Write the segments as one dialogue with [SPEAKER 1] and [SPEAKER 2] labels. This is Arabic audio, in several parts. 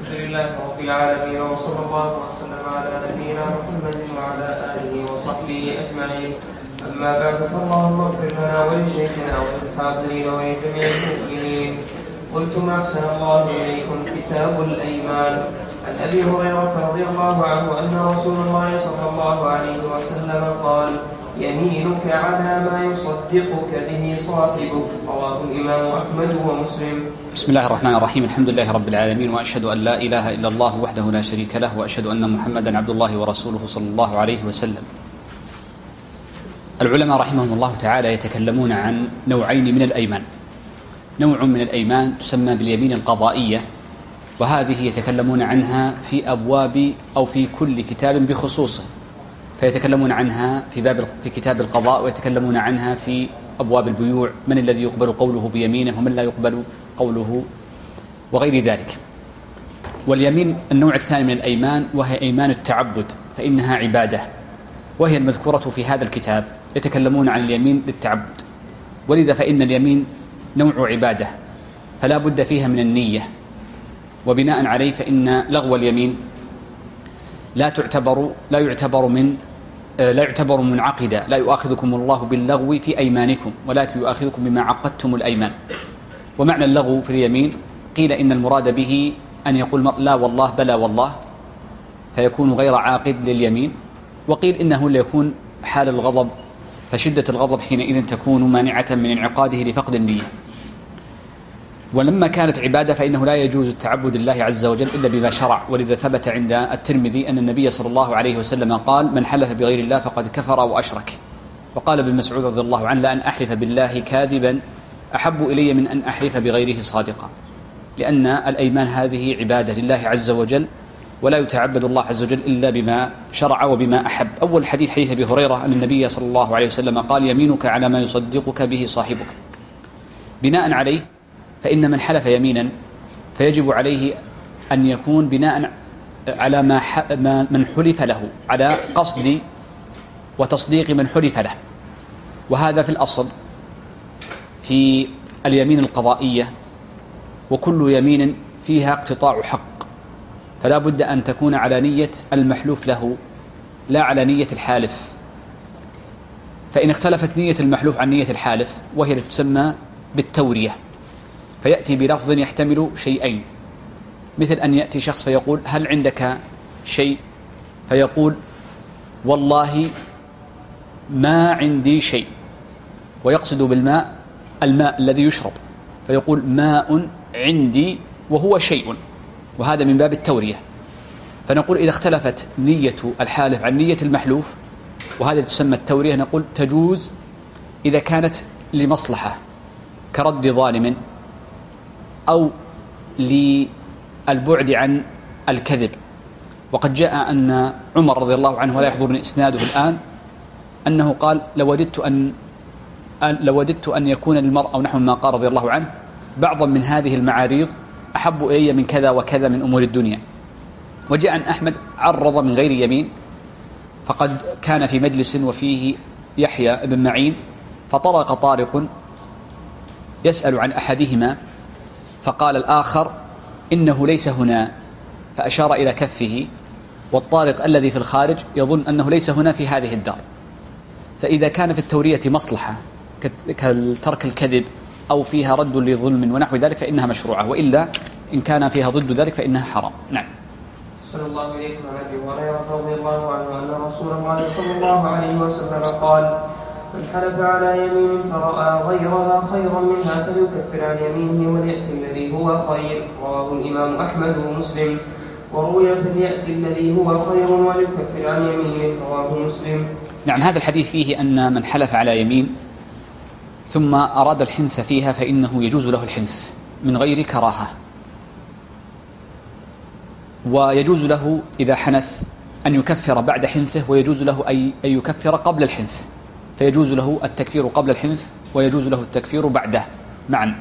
[SPEAKER 1] الحمد لله رب العالمين، وصلى الله وسلم على نبينا محمد وعلى آله وصحبه أجمعين. أما بعد، فاللهم اغفر لنا ولشيخنا وللحاضرين ولجميع المؤمنين. قلتم أحسن الله إليكم كتاب الأيمان. عن أبي هريرة رضي الله عنه أن رسول الله صلى الله عليه وسلم قال: يمينك على ما يصدقك به صاحبك. رواه الإمام أحمد ومسلم.
[SPEAKER 2] بسم الله الرحمن الرحيم. الحمد لله رب العالمين، وأشهد أن لا إله إلا الله وحده لا شريك له، وأشهد أن محمدا عبد الله ورسوله صلى الله عليه وسلم. العلماء رحمهم الله تعالى يتكلمون عن نوعين من الأيمان. نوع من الأيمان تسمى باليمين القضائية، وهذه يتكلمون عنها في أبواب أو في كل كتاب بخصوصه، فيتكلمون عنها في كتاب القضاء، ويتكلمون عنها في أبواب البيوع، من الذي يقبل قوله بيمينه ومن لا يقبل قوله وغير ذلك. واليمين النوع الثاني من الأيمان، وهي أيمان التعبد، فإنها عبادة، وهي المذكورة في هذا الكتاب. يتكلمون عن اليمين للتعبد، ولذا فإن اليمين نوع عبادة فلا بد فيها من النية، وبناء عليه فإن لغو اليمين لا يعتبر منعقدا. لا يؤاخذكم الله باللغو في أيمانكم، ولكن يؤاخذكم بما عقدتم الأيمان. ومعنى اللغو في اليمين قيل إن المراد به أن يقول لا والله بلا والله، فيكون غير عاقد لليمين. وقيل إنه ليكون حال الغضب، فشدة الغضب حينئذ تكون مانعة من انعقاده لفقد النية. ولما كانت عبادة فإنه لا يجوز التعبد لله عز وجل إلا بما شرع، ولذا ثبت عند الترمذي أن النبي صلى الله عليه وسلم قال: من حلف بغير الله فقد كفر وأشرك. وقال ابن مسعود رضي الله عنه: لأن أحلف بالله كاذبا أحب إلي من أن أحلف بغيره صادقا، لأن الأيمان هذه عبادة لله عز وجل، ولا يتعبد الله عز وجل إلا بما شرع وبما أحب. أول حديث أبي هريرة أن النبي صلى الله عليه وسلم قال: يمينك على ما يصدقك به صاحبك. بناء عليه فإن من حلف يمينا فيجب عليه أن يكون بناء على من حلف له، على قصد وتصديق من حلف له. وهذا في الأصل في اليمين القضائية، وكل يمين فيها اقتطاع حق، فلا بد أن تكون على نية المحلوف له لا على نية الحالف. فإن اختلفت نية المحلوف عن نية الحالف، وهي تسمى بالتورية، فيأتي بلفظ يحتمل شيئين، مثل أن يأتي شخص فيقول: هل عندك شيء؟ فيقول: والله ما عندي شيء، ويقصد بالماء الماء الذي يشرب، فيقول: ماء عندي وهو شيء، وهذا من باب التورية. فنقول إذا اختلفت نية الحالف عن نية المحلوف، وهذا تسمى التورية، نقول تجوز إذا كانت لمصلحة كرد ظالم، أو للبعد عن الكذب. وقد جاء أن عمر رضي الله عنه، ولا يحضرني إسناده الآن، أنه قال: لوددت أن يكون للمرء، أو نحو ما قال رضي الله عنه، بعضا من هذه المعاريض أحب إلي من كذا وكذا من أمور الدنيا. وجاء عن أحمد عرض من غير يمين، فقد كان في مجلس وفيه يحيى بن معين، فطرق طارق يسأل عن أحدهما، فقال الآخر: إنه ليس هنا، فأشار إلى كفه، والطارق الذي في الخارج يظن أنه ليس هنا في هذه الدار. فإذا كان في التورية مصلحة كترك الكذب أو فيها رد لظلم ونحو ذلك فإنها مشروعة، وإلا إن كان فيها ضد ذلك فإنها حرام. نعم.
[SPEAKER 1] صلى الله عليه وسلم. عن أبي هريرة رضي الله عنه أن رسول الله صلى الله عليه وسلم قال: من حلف على يمين فرأى غيرها خيرا منها فليكفر عن يمينه وليأتي الذي هو خير. رواه الإمام أحمد ومسلم. وروي: فليأتي الذي هو خير وليكفر عن يمينه. رواه مسلم.
[SPEAKER 2] نعم. هذا الحديث فيه أن من حلف على يمين ثم أراد الحنث فيها فإنه يجوز له الحنث من غير كراهة، ويجوز له إذا حنث أن يكفر بعد حنثه، ويجوز له أن يكفر قبل الحنث، فيجوز له التكفير قبل الحنث ويجوز له التكفير بعده معا.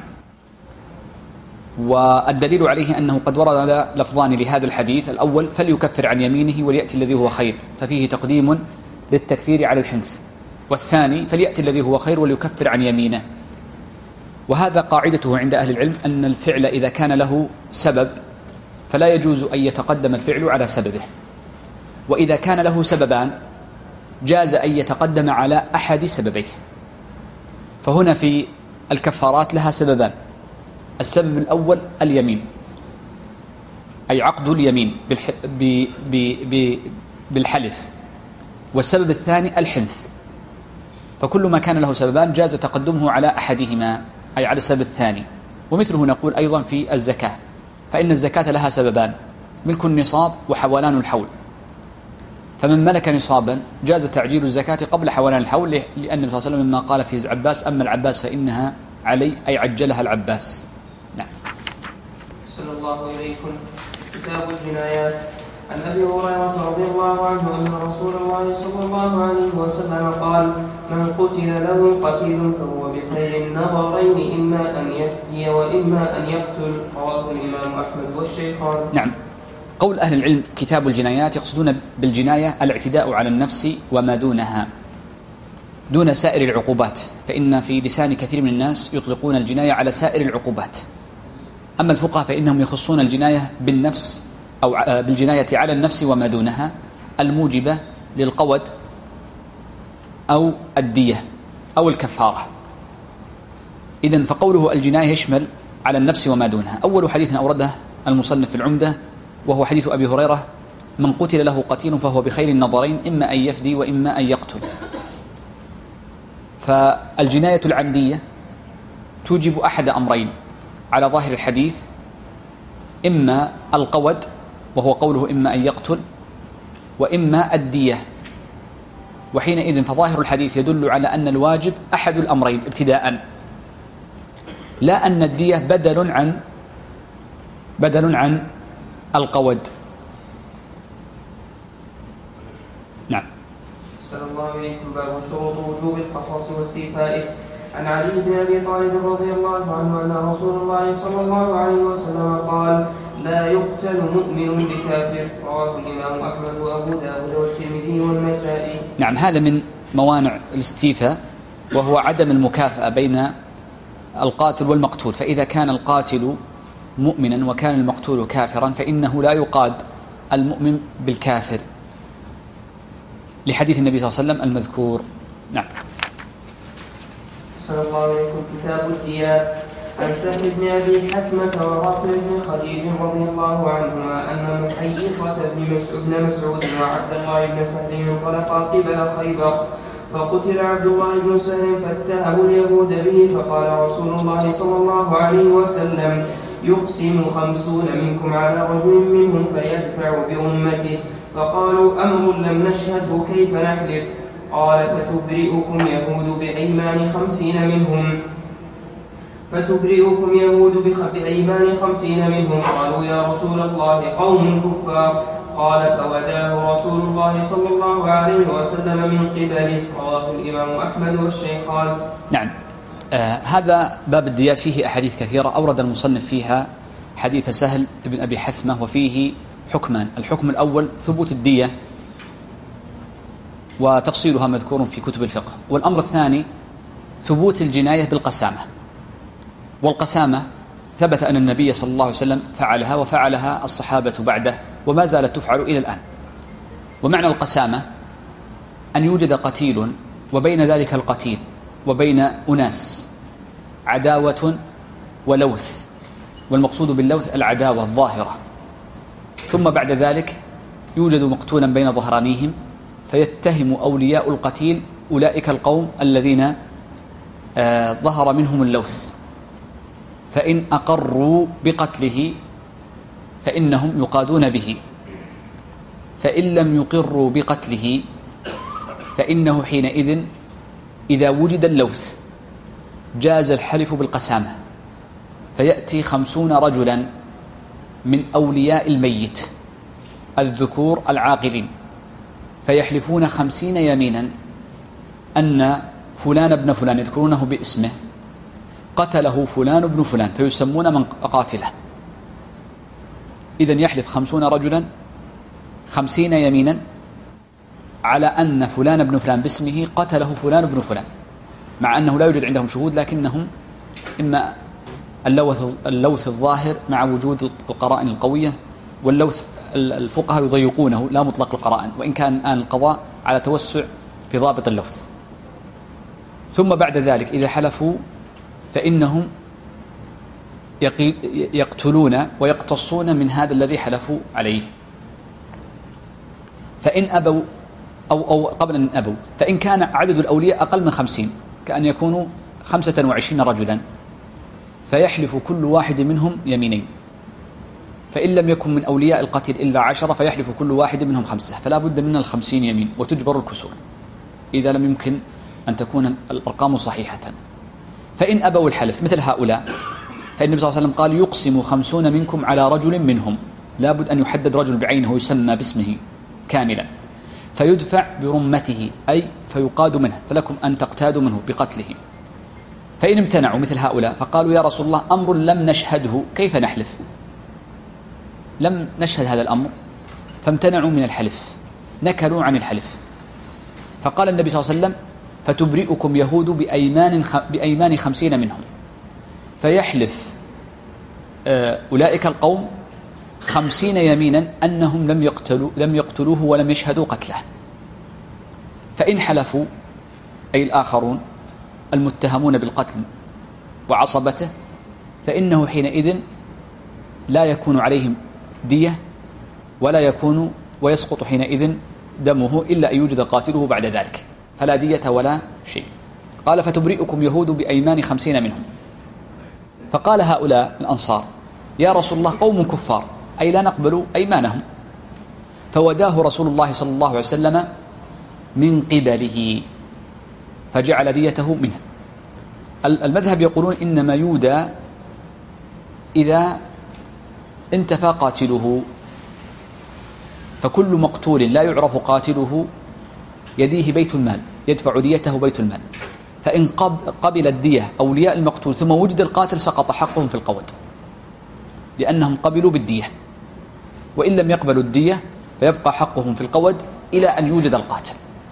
[SPEAKER 2] والدليل عليه أنه قد ورد لفظان لهذا الحديث: الأول فليكفر عن يمينه وليأتي الذي هو خير، ففيه تقديم للتكفير على الحنث. والثاني فليأتي الذي هو خير وليكفر عن يمينه. وهذا قاعدته عند أهل العلم أن الفعل إذا كان له سبب فلا يجوز أن يتقدم الفعل على سببه. وإذا كان له سببان جاز أن يتقدم على أحد سببيه. فهنا في الكفارات لها سببان: السبب الأول اليمين، أي عقد اليمين بالحلف، والسبب الثاني الحنث. فكل ما كان له سببان جاز تقدمه على أحدهما، أي على السبب الثاني. ومثله نقول أيضا في الزكاة، فإن الزكاة لها سببان: ملك النصاب وحولان الحول. فمن ملك نصابا جاز تعجيل الزكاة قبل حولان الحول، لأن النبي صلى الله عليه وسلم مما قال في عباس: أما العباس فإنها علي، أي عجلها العباس. نعم.
[SPEAKER 1] صلى الله إليكم. كتاب الجنايات. عن أبي هريرة رضي الله عنه أن رسول الله صلى الله عليه وسلم قال: من قتل له قتيل فهو بخير النظرين، إما أن يفدي وإما أن يقتل. رواه الإمام أحمد والشيخان.
[SPEAKER 2] نعم. قول أهل العلم كتاب الجنايات يقصدون بالجناية الاعتداء على النفس وما دونها دون سائر العقوبات، فإن في لسان كثير من الناس يطلقون الجناية على سائر العقوبات. أما الفقهاء فإنهم يخصون الجناية بالنفس أو بالجناية على النفس وما دونها الموجبة للقود أو الدية أو الكفارة. إذن فقوله الجناية يشمل على النفس وما دونها. أول حديث أورده المصنف في العمدة وهو حديث أبي هريرة: من قتل له قتيل فهو بخير النظرين، إما أن يفدي وإما أن يقتل. فالجناية العمدية توجب أحد أمرين على ظاهر الحديث: إما القود وهو قوله إما أن يقتل، وإما الدية. وحينئذ فظاهر الحديث يدل على أن الواجب أحد الأمرين ابتداء، لا أن الدية بدل عن القود. نعم.
[SPEAKER 1] صلى الله عليكم. باب شروط وجوب القصاص واستيفائه. عن علي بن أبي طالب رضي الله عنه أن رسول الله صلى الله عليه وسلم قال: لا يقتل مؤمن بكافر. رواه الإمام أحمد وأبو داود والترمذي والنسائي.
[SPEAKER 2] نعم. هذا من موانع الاستيفاء، وهو عدم المكافأة بين القاتل والمقتول. فإذا كان القاتل مؤمنا وكان المقتول كافرا فإنه لا يقاد المؤمن بالكافر، لحديث النبي صلى الله عليه وسلم المذكور. نعم.
[SPEAKER 1] صلى الله عليكم. كتاب الديات. عن سهل بن أبي حثمة ورافع بن خديج رضي الله عنهما أن محيصة بن مسعود وعبد الله بن سهل انطلقا قبل خيبر، فقتل عبد الله بن سهل فاتهموا اليهود به، فقال رسول الله صلى الله عليه وسلم: يقسم 50 منكم على رجل منهم فيدفع بأمته. فقالوا: أمر لم نشهده كيف نحلف؟ قال: فتبرئكم يهود بأيمان 50 منهم. قالوا: يا رسول الله قوم كفار. قال: فوداه رسول الله صلى الله عليه وسلم من قبله. رواه الإمام أحمد والشيخان.
[SPEAKER 2] نعم. هذا باب الديات فيه أحاديث كثيرة أورد المصنف فيها حديث سهل بن أبي حثمة، وفيه حكمان: الحكم الأول ثبوت الدية وتفصيلها مذكور في كتب الفقه، والأمر الثاني ثبوت الجناية بالقسامة. والقسامة ثبت أن النبي صلى الله عليه وسلم فعلها، وفعلها الصحابة بعده، وما زالت تفعل إلى الآن. ومعنى القسامة أن يوجد قتيل وبين ذلك القتيل وبين أناس عداوة ولوث، والمقصود باللوث العداوة الظاهرة، ثم بعد ذلك يوجد مقتولا بين ظهرانيهم، فيتهم أولياء القتيل أولئك القوم الذين ظهر منهم اللوث، فإن أقروا بقتله فإنهم يقادون به، فإن لم يقروا بقتله فإنه حينئذ إذا وجد اللوث جاز الحلف بالقسامة، فيأتي 50 رجلا من أولياء الميت الذكور العاقلين، فيحلفون 50 يمينا أن فلان ابن فلان، يذكرونه باسمه، قتله فلان ابن فلان، فيسمون من قاتله. إذن يحلف 50 رجلا 50 يمينا على أن فلان ابن فلان باسمه قتله فلان ابن فلان، مع أنه لا يوجد عندهم شهود، لكنهم إما اللوث الظاهر مع وجود القرائن القوية واللوث الفقهاء يضيقونه لا مطلق القرائن، وإن كان الآن القضاء على توسع في ضابط اللوث. ثم بعد ذلك إذا حلفوا فإنهم يقتلون ويقتصون من هذا الذي حلفوا عليه، فإن أبوا أو قبل أن أبوا، فإن كان عدد الأولياء أقل من 50، كأن يكونوا 25 رجلا، فيحلف كل واحد منهم يمينين، فإن لم يكن من أولياء القتل إلا 10 فيحلف كل واحد منهم 5، فلا بد من 50 يمين، وتجبر الكسور إذا لم يمكن أن تكون الأرقام صحيحة. فإن أبوا الحلف مثل هؤلاء، فإن النبي صلى الله عليه وسلم قال يقسم 50 منكم على رجل منهم، لا بد أن يحدد رجل بعينه يسمى باسمه كاملا، فيدفع برمته أي فيقاد منه، فلكم أن تقتادوا منه بقتله. فإن امتنعوا مثل هؤلاء فقالوا يا رسول الله أمر لم نشهده كيف نحلف؟ لم نشهد هذا الأمر، فامتنعوا من الحلف، نكلوا عن الحلف. فقال النبي صلى الله عليه وسلم فتبرئكم يهود بأيمان 50 منهم، فيحلف أولئك القوم 50 يمينا أنهم لم يقتلوه ولم يشهدوا قتله. فإن حلفوا أي الآخرون المتهمون بالقتل وعصبته، فإنه حينئذ لا يكون عليهم دية ويسقط حينئذ دمه إلا أن يوجد قاتله بعد ذلك، فلا دية ولا شيء. قال فتبرئكم يهود بأيمان 50 منهم. فقال هؤلاء الأنصار يا رسول الله قوم كفار أي لا نقبل أيمانهم، فوداه رسول الله صلى الله عليه وسلم من قبله فجعل ديته منه. المذهب يقولون إنما يودى إذا انتفى قاتله، فكل مقتول لا يعرف قاتله يديه بيت المال يدفع ديته بيت المال، فإن قبل الدية أولياء المقتول ثم وجد القاتل سقط حقهم في القود لأنهم قبلوا بالدية، وإن لم يقبلوا الدية فيبقى حقهم في القود إلى أن يوجد القاتل.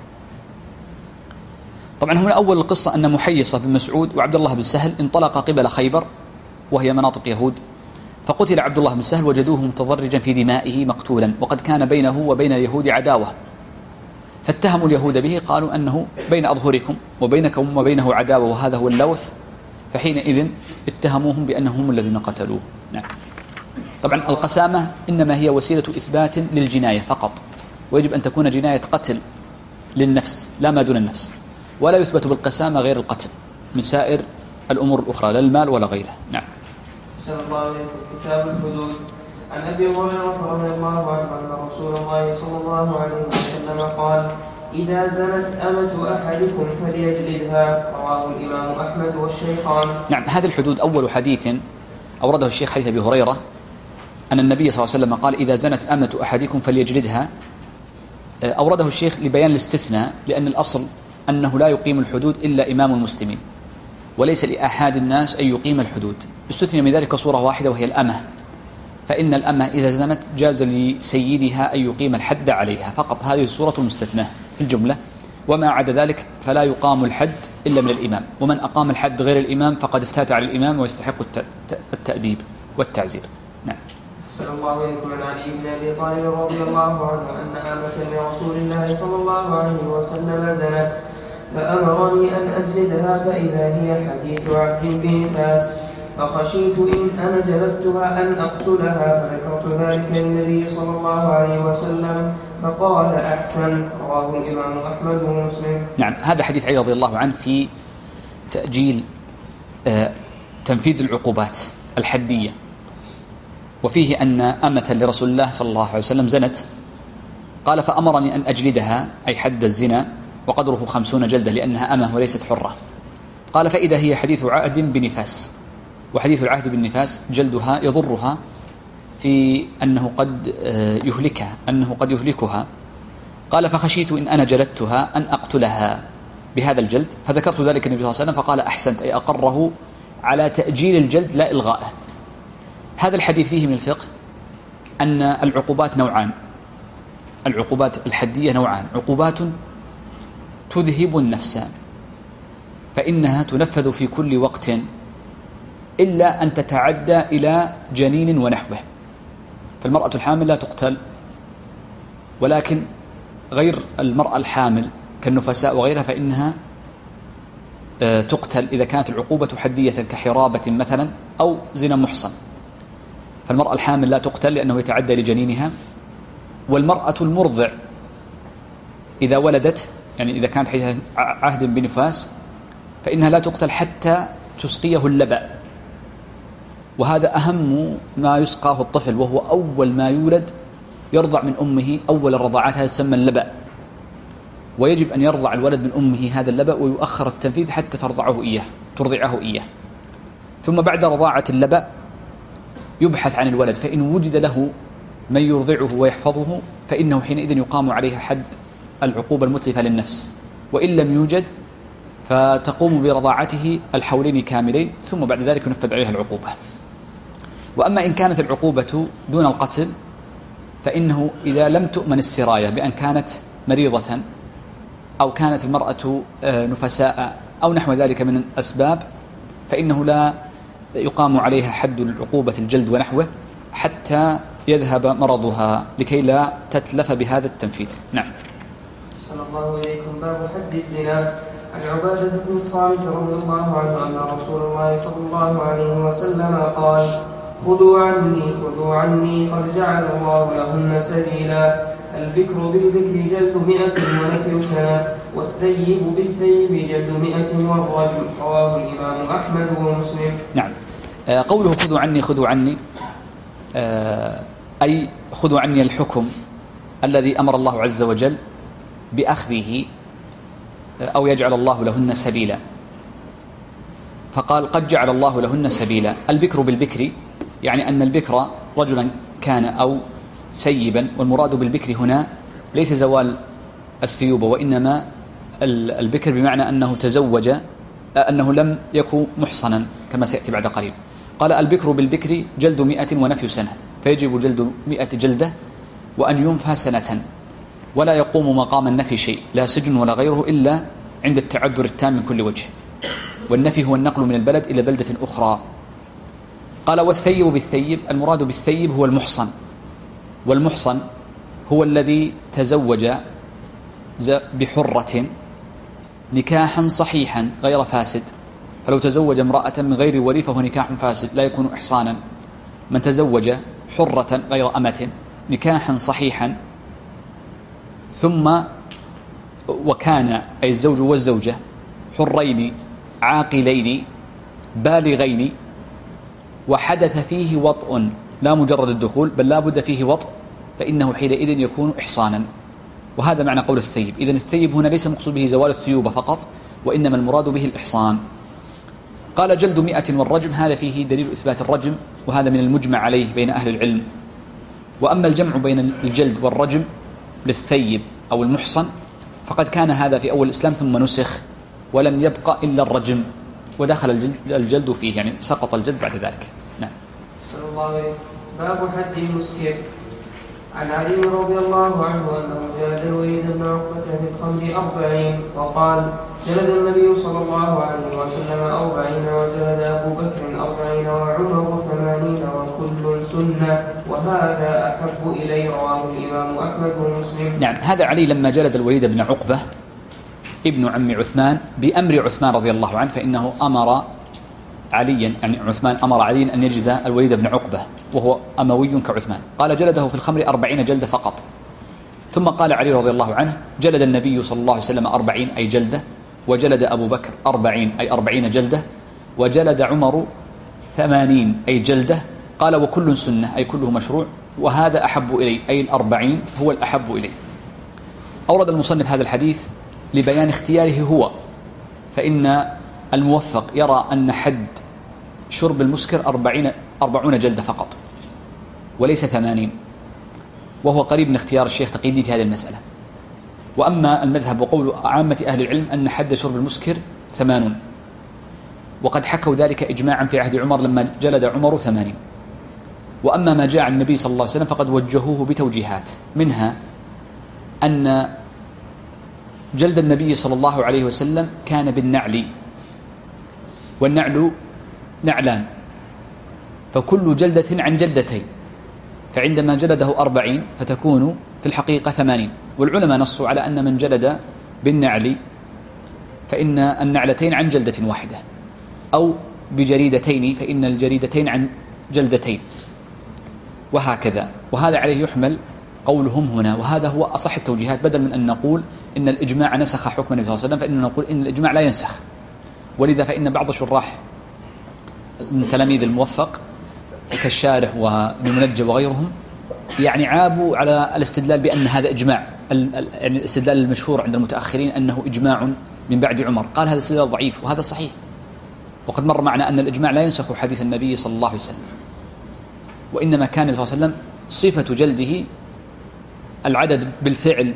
[SPEAKER 2] طبعا هنا أول القصة أن محيصة بن مسعود وعبد الله بن سهل انطلق قبل خيبر وهي مناطق يهود، فقتل عبد الله بن سهل وجدوه متضرجا في دمائه مقتولا، وقد كان بينه وبين اليهود عداوة، فاتهموا اليهود به، قالوا أنه بين أظهركم وبينكم وبينه عداوة وهذا هو اللوث، فحينئذ اتهموهم بأنهم الذين قتلوه. نعم. طبعا القسامة إنما هي وسيلة إثبات للجناية فقط، ويجب أن تكون جناية قتل للنفس لا ما دون النفس، ولا يثبت بالقسامة غير القتل من سائر الأمور الأخرى لا المال ولا غيره. نعم.
[SPEAKER 1] صلى الله عليه وسلم كتاب الحدود. عن أبي هريرة رضي الله عنه أن رسول الله صلى الله عليه وسلم قال إذا زنت أمة أحدكم فليجلدها، رواه الإمام أحمد والشيخان.
[SPEAKER 2] نعم. هذه الحدود أول حديث أورده الشيخ حديث أبي هريرة أن النبي صلى الله عليه وسلم قال إذا زنت أمة أحدكم فليجلدها. أورده الشيخ لبيان الاستثناء، لأن الأصل أنه لا يقيم الحدود إلا إمام المسلمين، وليس لأحد الناس أن يقيم الحدود. استثني من ذلك صورة واحدة وهي الأمة، فإن الأمة إذا زنت جاز لسيدها أن يقيم الحد عليها فقط، هذه الصورة المستثناة في الجملة، وما عدا ذلك فلا يقام الحد إلا من الإمام، ومن أقام الحد غير الإمام فقد افتات على الإمام ويستحق التأديب والتعزير. نعم.
[SPEAKER 1] صلى الله عليكم. عن علي بن أبي طالب رضي الله عنه أن آمة لرسول الله صلى الله عليه وسلم زنت فأمرني أن أجلدها فإذا هي حديث عهد بنفاس، فخشيت إن أنا جلدتها أن أقتلها، فذكرت ذلك للنبي صلى الله عليه وسلم فقال أحسنت، رواه الإمام أحمد ومسلم.
[SPEAKER 2] نعم. هذا حديث علي رضي الله عنه في تأجيل تنفيذ العقوبات الحدية، وفيه أن أمة لرسول الله صلى الله عليه وسلم زنت، قال فأمرني أن أجلدها أي حد الزنا وقدره 50 جلدة لأنها أمة وليست حرة. قال فإذا هي حديث عهد بنفاس، وحديث العهد بالنفاس جلدها يضرها في أنه قد يهلكها. قال فخشيت إن أنا جلدتها أن أقتلها بهذا الجلد، فذكرت ذلك النبي صلى الله عليه وسلم فقال أحسنت، أي أقره على تأجيل الجلد لا إلغائه. هذا الحديث فيه من الفقه أن العقوبات نوعان، العقوبات الحدية نوعان، عقوبات تذهب النفس فإنها تنفذ في كل وقت إلا أن تتعدى إلى جنين ونحوه، فالمرأة الحامل لا تقتل، ولكن غير المرأة الحامل كالنفساء وغيرها فإنها تقتل إذا كانت العقوبة حدية كحرابة مثلا أو زنا محصن. فالمرأة الحامل لا تقتل لأنه يتعدى لجنينها. والمرأة المرضع إذا ولدت، يعني إذا كانت حديث عهد بنفاس، فإنها لا تقتل حتى تسقيه اللبن، وهذا أهم ما يسقاه الطفل، وهو أول ما يولد يرضع من أمه. أول الرضاعات هذا تسمى اللبن، ويجب أن يرضع الولد من أمه هذا اللبن، ويؤخر التنفيذ حتى ترضعه إياه. ثم بعد رضاعة اللبن يبحث عن الولد، فإن وجد له من يرضعه ويحفظه فإنه حينئذ يقام عليه حد العقوبة المتلفة للنفس، وإن لم يوجد فتقوم برضاعته الحولين كاملين، ثم بعد ذلك ينفذ عليها العقوبة. وأما إن كانت العقوبة دون القتل فإنه إذا لم تؤمن السراية بأن كانت مريضة أو كانت المرأة نفساء أو نحو ذلك من الأسباب، فإنه لا يقام عليها حد العقوبة الجلد ونحوه حتى يذهب مرضها لكي لا تتلف بهذا التنفيذ. نعم.
[SPEAKER 1] صلى الله عليكم. باب حد الزنا. عن عبادة بن الصامت رضي الله عنه أن رسول الله صلى الله عليه وسلم قال: خذوا عني قد جعل الله لهن سبيلا. البكر بالبكر جلد 100 ونفي سنة، والثيب بالثيب جلد 100 والرجم. رواه الإمام أحمد ومسلم.
[SPEAKER 2] نعم. قوله خذوا عني أي خذوا عني الحكم الذي أمر الله عز وجل بأخذه، أو يجعل الله لهن سبيلا. فقال قد جعل الله لهن سبيلا. البكر بالبكر يعني أن البكر رجلا كان أو سيبا، والمراد بالبكر هنا ليس زوال الثيوبة، وإنما البكر بمعنى أنه تزوج، أنه لم يكن محصنا كما سيأتي بعد قليل. قال البكر بالبكر جلد 100 ونفي سنة، فيجب جلد 100 جلدة وأن ينفى سنة، ولا يقوم مقام النفي شيء، لا سجن ولا غيره، إلا عند التعذر التام من كل وجه. والنفي هو النقل من البلد إلى بلدة أخرى. قال والثيب بالثيب، المراد بالثيب هو المحصن، والمحصن هو الذي تزوج بحرة نكاحا صحيحا غير فاسد. فلو تزوج امرأة من غير ولي فهو نكاح فاسد لا يكون إحصانا. من تزوج حرة غير أمة نكاحا صحيحا ثم وكان أي الزوج والزوجة حرين عاقلين بالغين وحدث فيه وطء، لا مجرد الدخول بل لا بد فيه وطء، فإنه حينئذ يكون إحصانا. وهذا معنى قول الثيب. إذن الثيب هنا ليس مقصود به زوال الثيوبة فقط، وإنما المراد به الإحصان. قال جلد 100 والرجم، هذا فيه دليل إثبات الرجم، وهذا من المجمع عليه بين أهل العلم. وأما الجمع بين الجلد والرجم للثيب أو المحصن فقد كان هذا في أول الإسلام ثم نسخ، ولم يبقى إلا الرجم، ودخل الجلد فيه، يعني سقط الجلد بعد ذلك. نعم.
[SPEAKER 1] صلى الله عليه. باب حد المسكر. عن علي رضي الله عنه أنه جلد الوليد بن عقبة في الخمر 40، وقال جلد النبي صلى الله عليه وسلم 40، وجلد أبو بكر 40، وعمر 80، وكل سنة، وهذا أحب إلي. رواه الإمام أحمد ومسلم.
[SPEAKER 2] نعم. هذا علي لما جلد الوليد بن عقبة ابن عم عثمان بأمر عثمان رضي الله عنه، فإنه أمر عليا، يعني عثمان أمر عليا أن يجلد الوليد بن عقبة وهو أموي كعثمان. قال جلده في الخمر 40 جلدة فقط. ثم قال علي رضي الله عنه جلد النبي صلى الله عليه وسلم 40 أي جلدة، وجلد أبو بكر 40 أي 40 جلدة، وجلد عمر 80 أي جلدة. قال وكل سنة أي كله مشروع، وهذا أحب إلي أي 40 هو الأحب إلي. أورد المصنف هذا الحديث لبيان اختياره هو، فإن الموفق يرى أن حد شرب المسكر 40 جلدة فقط وليس 80، وهو قريب من اختيار الشيخ تقي الدين في هذه المسألة. وأما المذهب وقول عامة أهل العلم أن حد شرب المسكر 80، وقد حكوا ذلك إجماعا في عهد عمر لما جلد عمر 80. وأما ما جاء عن النبي صلى الله عليه وسلم فقد وجهوه بتوجيهات، منها أن جلد النبي صلى الله عليه وسلم كان بالنعل، والنعل نعلان، فكل جلدة عن جلدتين، فعندما جلده 40 فتكون في الحقيقة 80. والعلماء نصوا على أن من جلد بالنعل فإن النعلتين عن جلدة واحدة، أو بجريدتين فإن الجريدتين عن جلدتين، وهكذا. وهذا عليه يحمل قولهم هنا، وهذا هو أصح التوجيهات. بدل من أن نقول إن الإجماع نسخ حكم النبي صلى الله عليه وسلم، فإننا نقول إن الإجماع لا ينسخ. ولذا فإن بعض شراح من تلاميذ الموفق كالشارح والمنجب وغيرهم يعني عابوا على الاستدلال بأن هذا إجماع، يعني الاستدلال المشهور عند المتأخرين أنه إجماع من بعد عمر. قال هذا استدلال ضعيف، وهذا صحيح. وقد مر معنا أن الإجماع لا ينسخ حديث النبي صلى الله عليه وسلم، وإنما كان النبي صلى الله عليه وسلم صفة جلده العدد بالفعل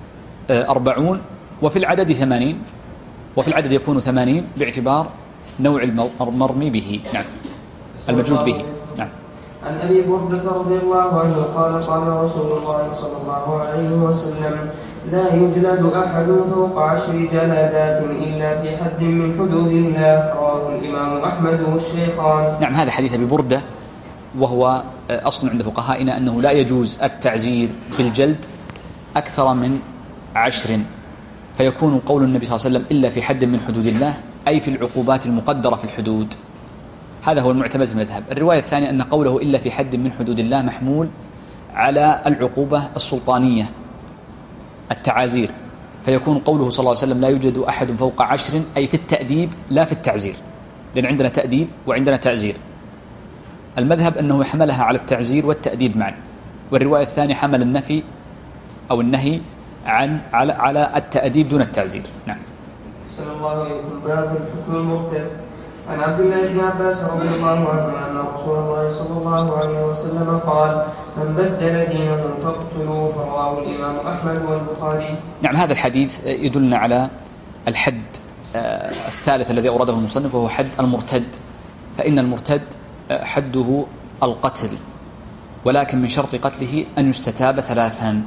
[SPEAKER 2] 40 وفي العدد 80، وفي العدد يكون 80 باعتبار نوع المرمي به، نعم، المجود به، نعم.
[SPEAKER 1] عن أبي بردة رضي الله عنه قال قال رسول الله صلى الله عليه وسلم: لا يجلد أحد فوق 10 جلدات إلا في حد من حدود الله. رواه الإمام أحمد والشيخان.
[SPEAKER 2] نعم، هذا حديث أبي بردة، وهو أصل عند فقهائنا أنه لا يجوز التعزير بالجلد أكثر من 10، فيكون قول النبي صلى الله عليه وسلم إلا في حد من حدود الله أي في العقوبات المقدرة في الحدود. هذا هو المعتمد في المذهب. الرواية الثانية أن قوله إلا في حد من حدود الله محمول على العقوبة السلطانية التعازير، فيكون قوله صلى الله عليه وسلم لا يوجد أحد فوق 10 أي في التأديب لا في التعزير، لأن عندنا تأديب وعندنا تعزير. المذهب أنه حملها على التعزير والتأديب معا، والرواية الثانية حمل النفي أو النهي على التأديب دون التعزير. نعم.
[SPEAKER 1] صلى الله عليه وسلم. باب الحكم المرتد. عن عبد الله بن عباس رضي الله عنه أن رسول الله صلى الله عليه وسلم قال: من بدل دينه فاقتلوه. رواه الإمام أحمد والبخاري.
[SPEAKER 2] نعم، هذا الحديث يدلنا على الحد الثالث الذي أورده المصنف، وهو حد المرتد. فإن المرتد حده القتل، ولكن من شرط قتله أن يستتاب 3،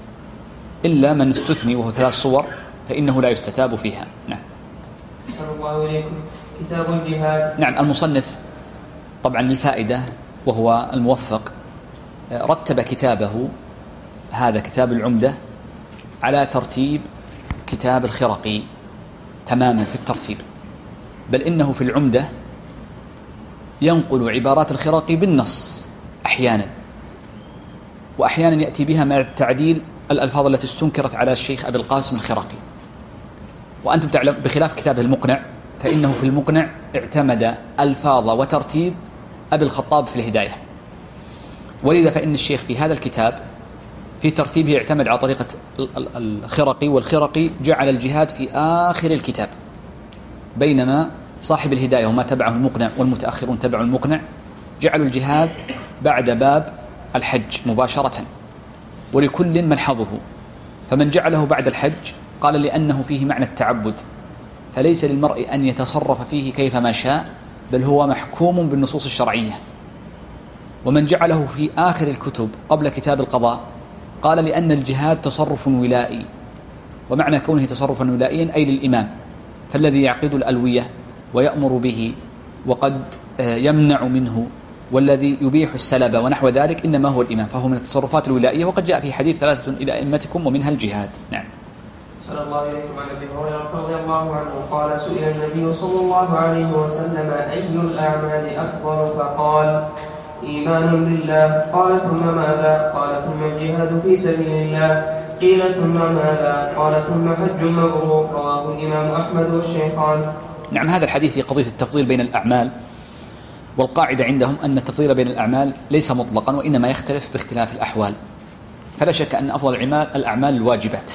[SPEAKER 2] إلا من استثني وهو 3 صور فإنه لا يستتاب فيها. نعم.
[SPEAKER 1] صلى الله عليكم. كتاب الجهاد.
[SPEAKER 2] نعم، المصنف طبعا للفائدة وهو الموفق رتب كتابه هذا كتاب العمدة على ترتيب كتاب الخرقي تماما في الترتيب، بل إنه في العمدة ينقل عبارات الخرقي بالنص أحيانا، وأحيانا يأتي بها مع التعديل الألفاظ التي استنكرت على الشيخ أبي القاسم الخرقي. وأنتم تعلم بخلاف كتابه المقنع، فإنه في المقنع اعتمد ألفاظ وترتيب أبي الخطاب في الهداية، ولذا فإن الشيخ في هذا الكتاب في ترتيبه اعتمد على طريقة الخرقي، والخرقي جعل الجهاد في آخر الكتاب، بينما صاحب الهداية وما تبعه المقنع والمتأخرون تبعوا المقنع جعلوا الجهاد بعد باب الحج مباشرة، ولكل ملحظه. فمن جعله بعد الحج قال لأنه فيه معنى التعبد، فليس للمرء أن يتصرف فيه كيفما شاء، بل هو محكوم بالنصوص الشرعية. ومن جعله في آخر الكتب قبل كتاب القضاء قال لأن الجهاد تصرف ولائي، ومعنى كونه تصرفا ولائيا أي للإمام، فالذي يعقد الألوية ويأمر به وقد يمنع منه والذي يبيح السلب ونحو ذلك إنما هو الإمام، فهو من التصرفات الولائية. وقد جاء في حديث 3 إلى أئمتكم ومنها الجهاد. نعم.
[SPEAKER 1] صلى الله عليه وسلم. عن ابي هريره رضي الله عنه قال: سئل النبي صلى الله عليه وسلم: اي الاعمال افضل؟ فقال: ايمان بالله. قال: ثم ماذا؟ قال: ثم الجهاد في سبيل الله. قيل: ثم ماذا؟ قال: ثم حج مبرور. رواه الامام احمد والشيخان.
[SPEAKER 2] نعم، هذا الحديث في قضية التفضيل بين الأعمال، والقاعدة عندهم أن التفضيل بين الأعمال ليس مطلقا، وإنما يختلف باختلاف الأحوال. فلا شك أن أفضل الأعمال الواجبات.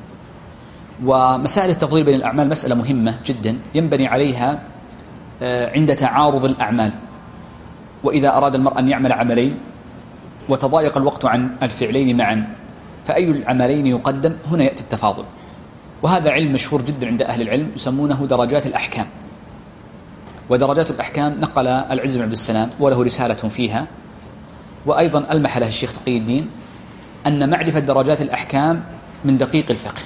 [SPEAKER 2] ومسائل التفضيل بين الأعمال مسألة مهمة جدا ينبني عليها عند تعارض الأعمال. وإذا أراد المرء أن يعمل عملين وتضايق الوقت عن الفعلين معا، فأي العملين يقدم؟ هنا يأتي التفاضل. وهذا علم مشهور جدا عند أهل العلم يسمونه درجات الأحكام. ودرجات الأحكام نقل العز بن عبد السلام وله رسالة فيها، وأيضا ألمح له الشيخ تقي الدين أن معرفة درجات الأحكام من دقيق الفقه.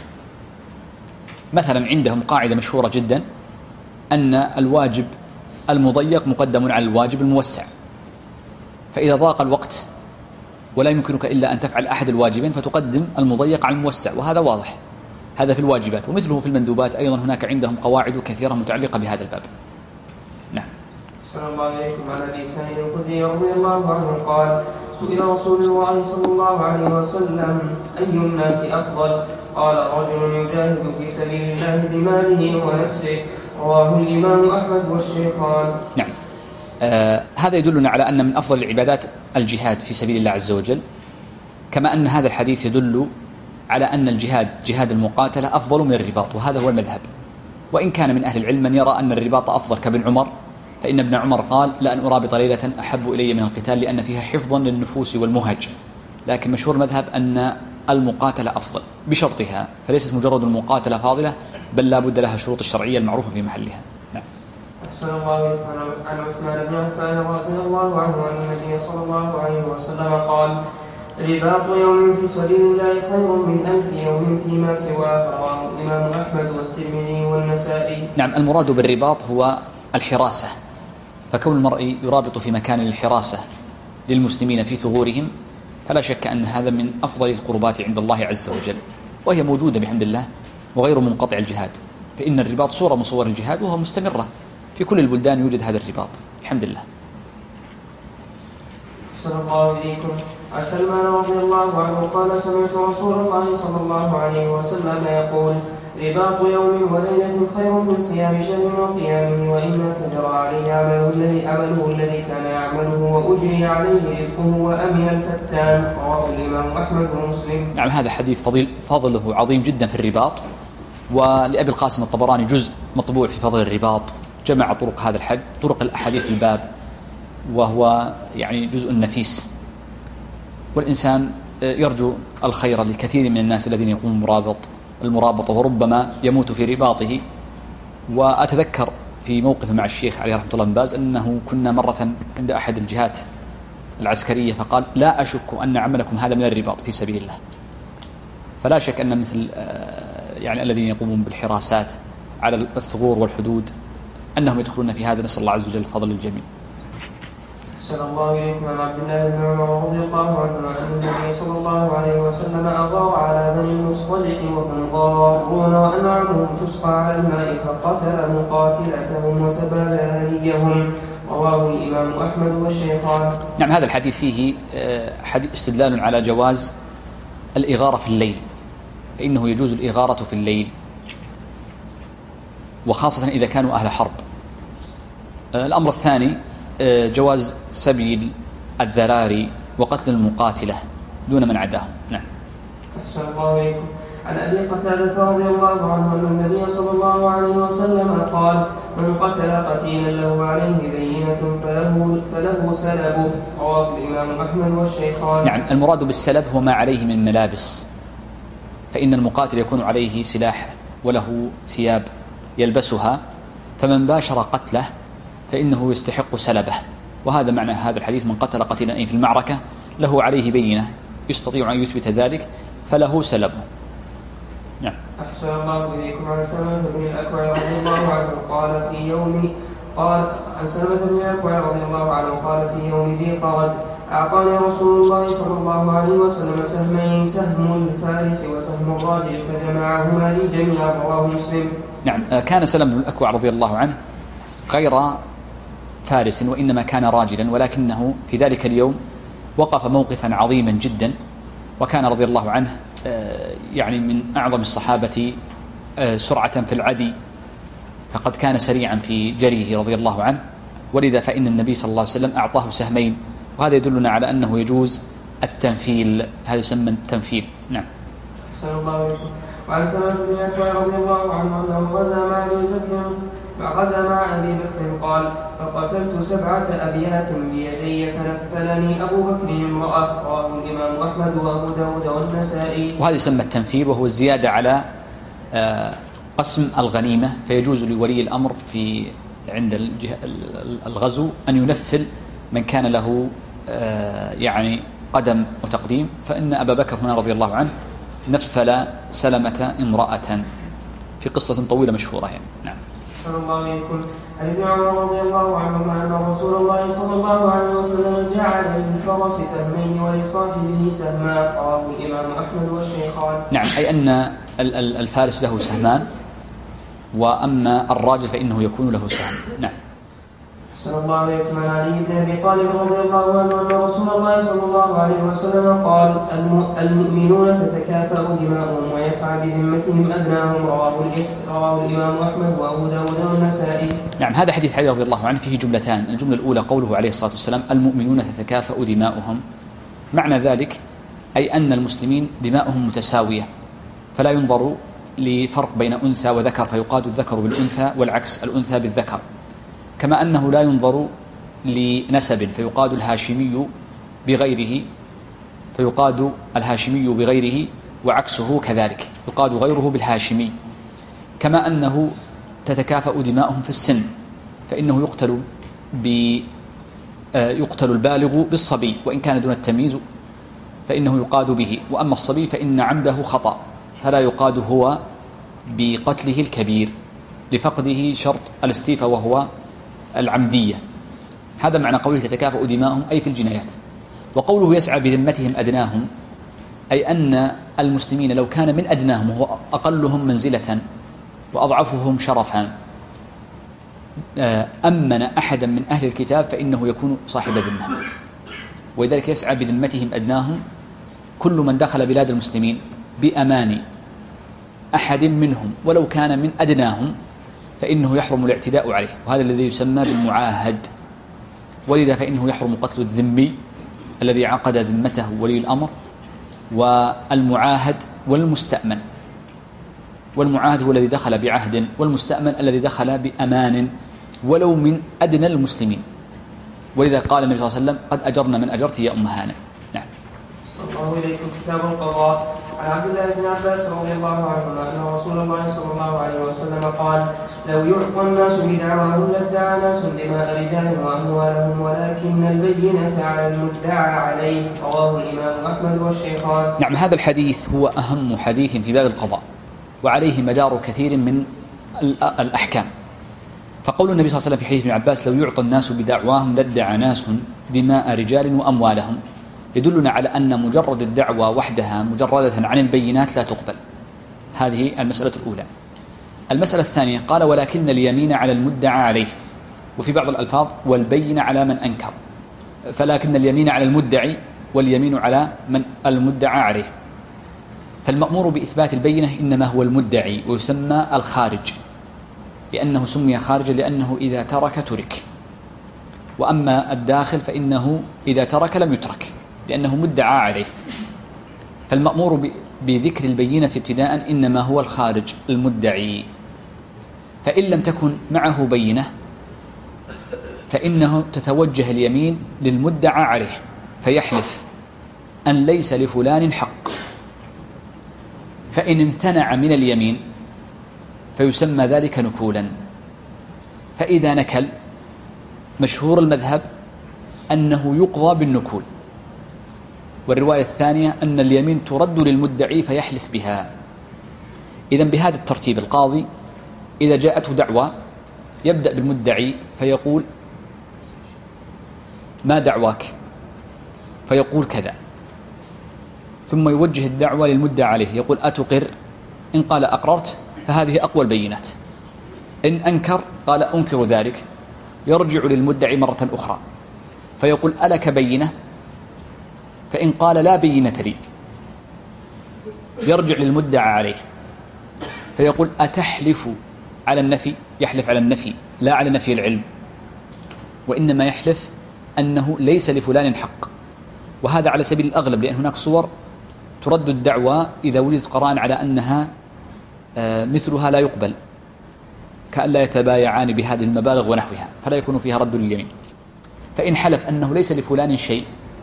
[SPEAKER 2] مثلا عندهم قاعدة مشهورة جدا أن الواجب المضيق مقدم على الواجب الموسع، فإذا ضاق الوقت ولا يمكنك إلا أن تفعل أحد الواجبين فتقدم المضيق على الموسع، وهذا واضح. هذا في الواجبات، ومثله في المندوبات أيضا هناك عندهم قواعد كثيرة متعلقة بهذا الباب. نعم.
[SPEAKER 1] صلى الله عليكم. عن أبي سعيد الخدري رضي الله عنه قال: سئل رسول الله صلى الله عليه وسلم: أي الناس أفضل؟ قال: رجل يجاهد في سبيل الله بماله ونفسه. رواه الإمام أحمد والشيخان.
[SPEAKER 2] نعم. هذا يدلنا على أن من أفضل العبادات الجهاد في سبيل الله عز وجل، كما أن هذا الحديث يدل على أن الجهاد جهاد المقاتلة أفضل من الرباط، وهذا هو المذهب. وإن كان من أهل العلم من يرى أن الرباط أفضل كابن عمر، فإن ابن عمر قال: لأن أرابط ليلة أحب إلي من القتال لأن فيها حفظا للنفوس والمهج. لكن مشهور المذهب أن المقاتلة أفضل بشرطها، فليست مجرد المقاتلة فاضلة، بل لا بد لها شروط الشرعية المعروفة في محلها. نعم.
[SPEAKER 1] أحسن الله عليكم. عن عثمان بن عفان رضي الله عنه أن النبي صلى الله عليه وسلم قال: رباط يوم في سبيل الله خير من 1000 يوم فيما سواه. رواه الإمام أحمد والترمذي والنسائي.
[SPEAKER 2] نعم. المراد بالرباط هو الحراسة، فكون المرء يرابط في مكان الحراسة للمسلمين في ثغورهم فلا شك أن هذا من أفضل القربات عند الله عز وجل، وهي موجودة بحمد الله وغير منقطع الجهاد، فإن الرباط صورة من صور الجهاد وهو مستمرة في كل البلدان، يوجد هذا الرباط بحمد الله.
[SPEAKER 1] صلى الله عليكم. عن سلمان رضي الله عنه قال: سمعت رسول الله صلى الله عليه وسلم يقول: رباط يوم وليلة خير من صيام شهر وقيامه، وإن تجرى عليه عمله الذي كان يعمله وأجري عليه رزقه وأمن الفتان. رواه الإمام أحمد ومسلم.
[SPEAKER 2] نعم. هذا حديث فضله عظيم جدا في الرباط، ولأبي القاسم الطبراني جزء مطبوع في فضل الرباط، جمع طرق هذا الحج، طرق الأحاديث في الباب، وهو يعني جزء نفيس. والإنسان يرجو الخير للكثير من الناس الذين يقومون المرابطة وربما يموت في رباطه. وأتذكر في موقف مع الشيخ عليه رحمة الله بن باز أنه كنا مرة عند أحد الجهات العسكرية فقال: لا أشك أن عملكم هذا من الرباط في سبيل الله. فلا شك أن مثل يعني الذين يقومون بالحراسات على الثغور والحدود أنهم يدخلون في هذا. نسأل الله عز وجل فضل الجميع.
[SPEAKER 1] صلى الله عليكم. عن عبد الله بن عمر رضي الله عنه أن النبي صلى الله عليه وسلم أغار على بني المصطلق وهم ضارون وأنعمهم تسقى على الماء فقتل مقاتلتهم وسبى ذراريهم. رواه الإمام أحمد والشيخان.
[SPEAKER 2] نعم. هذا الحديث فيه استدلال على جواز الإغارة في الليل، فإنه يجوز الإغارة في الليل، وخاصة إذا كانوا أهل حرب. الأمر الثاني جواز سبي الذراري وقتل المقاتلة دون من عداهم. نعم.
[SPEAKER 1] أحسن الله عليكم. عن أبي قتادة رضي الله عنه أن النبي صلى الله عليه وسلم قال: من قتل قتيلا له عليه بينة فله سلبه. رواه الإمام أحمد والشيخان.
[SPEAKER 2] نعم. المراد بالسلب هو ما عليه من ملابس، فإن المقاتل يكون عليه سلاح وله ثياب يلبسها، فمن باشر قتله فإنه يستحق سلبه. وهذا معنى هذا الحديث: من قتل قتيلا أي في المعركة له عليه بينة يستطيع أن يثبت ذلك فله سلبه. نعم.
[SPEAKER 1] أحسن الله إليكم. عن سلمة بن الأكوع رضي الله عنه قال: في يوم ذي قرد أعطاني رسول الله صلى الله عليه وسلم سهمين، سهم الفارس وسهم الراجل، فجمعهما لي جميعا. رواه مسلم.
[SPEAKER 2] نعم. كان سلمة بن الأكوع رضي الله عنه غير فارس، وإنما كان راجلا، ولكنه في ذلك اليوم وقف موقفا عظيما جدا، وكان رضي الله عنه يعني من أعظم الصحابة سرعة في العدي، فقد كان سريعا في جريه رضي الله عنه، ولذا فإن النبي صلى الله عليه وسلم أعطاه سهمين، وهذا يدلنا على أنه يجوز التنفيل، هذا يسمى التنفيل. نعم.
[SPEAKER 1] صلى الله عليه وسلم. وعن سلمة بن الأكوع رضي الله عنه أنه غزا مع أبي بكر قال: فقتلت 7 أبيات بيدي فنفلني أبو بكر امرأة. رواه الإمام أحمد وأبو داود والنسائي.
[SPEAKER 2] وهذا يسمى التنفيل، وهو الزيادة على قسم الغنيمة، فيجوز لولي الأمر عند الغزو أن ينفل من كان له يعني قدم وتقديم، فإن أبا بكر هنا رضي الله عنه نفل سلمة امرأة في قصة طويلة مشهورة يعني. نعم.
[SPEAKER 1] أحسن الله إليكم. عن ابن عمر رضي الله عنهما أن رسول الله صلى الله عليه وسلم جعل للفرس سهمين ولصاحبه سهما، رواه الإمام أحمد والشيخان.
[SPEAKER 2] نعم، أي أن الفارس له سهمان، وأما الراجل فإنه يكون له سهم. نعم.
[SPEAKER 1] أحسن الله إليكم. عن علي بن أبي طالب رضي الله عنه أن رسول الله صلى الله عليه وسلم قال: المؤمنون تتكافأ دماؤهم ويسعى بذمتهم أدناهم، رواه الإمام أحمد وأبو داود والنسائي.
[SPEAKER 2] نعم، هذا حديث علي رضي الله عنه فيه جملتان. الجملة الأولى قوله عليه الصلاة والسلام: المؤمنون تتكافأ دماؤهم، معنى ذلك أي أن المسلمين دماؤهم متساوية، فلا ينظر لفرق بين أنثى وذكر فيقاد الذكر بالأنثى والعكس الأنثى بالذكر، كما أنه لا ينظر لنسب فيقاد الهاشمي بغيره وعكسه كذلك يقاد غيره بالهاشمي، كما أنه تتكافأ دماؤهم في السن، فإنه يقتل البالغ بالصبي وإن كان دون التمييز فإنه يقاد به، وأما الصبي فإن عمده خطأ فلا يقاد هو بقتله الكبير لفقده شرط الاستيفاء وهو العمدية. هذا معنى قوله تتكافأ دماؤهم أي في الجنايات. وقوله يسعى بذمتهم أدناهم أي أن المسلمين لو كان من أدناهم هو أقلهم منزلة وأضعفهم شرفا أمن أحدا من أهل الكتاب فإنه يكون صاحب ذمة، ولذلك يسعى بذمتهم أدناهم كل من دخل بلاد المسلمين بأمان أحد منهم ولو كان من أدناهم فإنه يحرم الاعتداء عليه، وهذا الذي يسمى بالمعاهد. ولذا فإنه يحرم قتل الذمي الذي عقد ذمته ولي الأمر، والمعاهد والمستأمن. والمعاهد هو الذي دخل بعهد، والمستأمن الذي دخل بأمان ولو من أدنى المسلمين. ولذا قال النبي صلى الله عليه وسلم: قد أجرنا من أجرت يا أم هانئ. نعم.
[SPEAKER 1] الله إليكم. كتاب القضاء. عن عبد الله بن عباس رضي الله عنهما أن رسول الله صلى الله عليه وسلم قال: لو يعطى الناس بدعواهم لادعى ناس دماء رجال وأموالهم، ولكن البينة على المدعى عليه، رواه الإمام أحمد والشيخان.
[SPEAKER 2] نعم، هذا الحديث هو أهم حديث في باب القضاء، وعليه مدار كثير من الأحكام. فقول النبي صلى الله عليه وسلم في حديث ابن عباس: لو يعطى الناس بدعواهم لادعى ناس دماء رجال وأموالهم، يدلنا على أن مجرد الدعوة وحدها مجردة عن البينات لا تقبل. هذه المسألة الأولى. المسألة الثانية قال: ولكن اليمين على المدعى عليه، وفي بعض الألفاظ: والبين على من أنكر، فلكن اليمين على المدعي واليمين على من المدعى عليه. فالمأمور بإثبات البينة إنما هو المدعي، ويسمى الخارج، لأنه سمي خارجا لأنه إذا ترك. وأما الداخل فإنه إذا ترك لم يترك لأنه مدعى عليه. فالمأمور بذكر البينة ابتداء إنما هو الخارج المدعي، فإن لم تكن معه بينة فإنه تتوجه اليمين للمدعى عليه فيحلف أن ليس لفلان حق، فإن امتنع من اليمين فيسمى ذلك نكولا. فإذا نكل مشهور المذهب أنه يقضى بالنكول، والرواية الثانية أن اليمين ترد للمدعي فيحلف بها. إذن بهذا الترتيب القاضي إذا جاءته دعوة يبدأ بالمدعي فيقول: ما دعواك؟ فيقول كذا، ثم يوجه الدعوة للمدعى عليه يقول: أتقر؟ إن قال أقررت فهذه أقوى البينات، إن أنكر قال أنكر ذلك، يرجع للمدعي مرة أخرى فيقول: ألك بينة؟ فإن قال لا بينة لي يرجع للمدعى عليه فيقول: أتحلف على النفي؟ يحلف على النفي لا على نفي العلم، وإنما يحلف أنه ليس لفلان حق. وهذا على سبيل الأغلب، لأن هناك صور ترد الدعوة إذا وجدت قرائن على أنها مثلها لا يقبل، كأن لا يتبايعان بهذه المبالغ ونحوها، فلا يكون فيها رد لليمين. فإن حلف أنه ليس لفلان شيء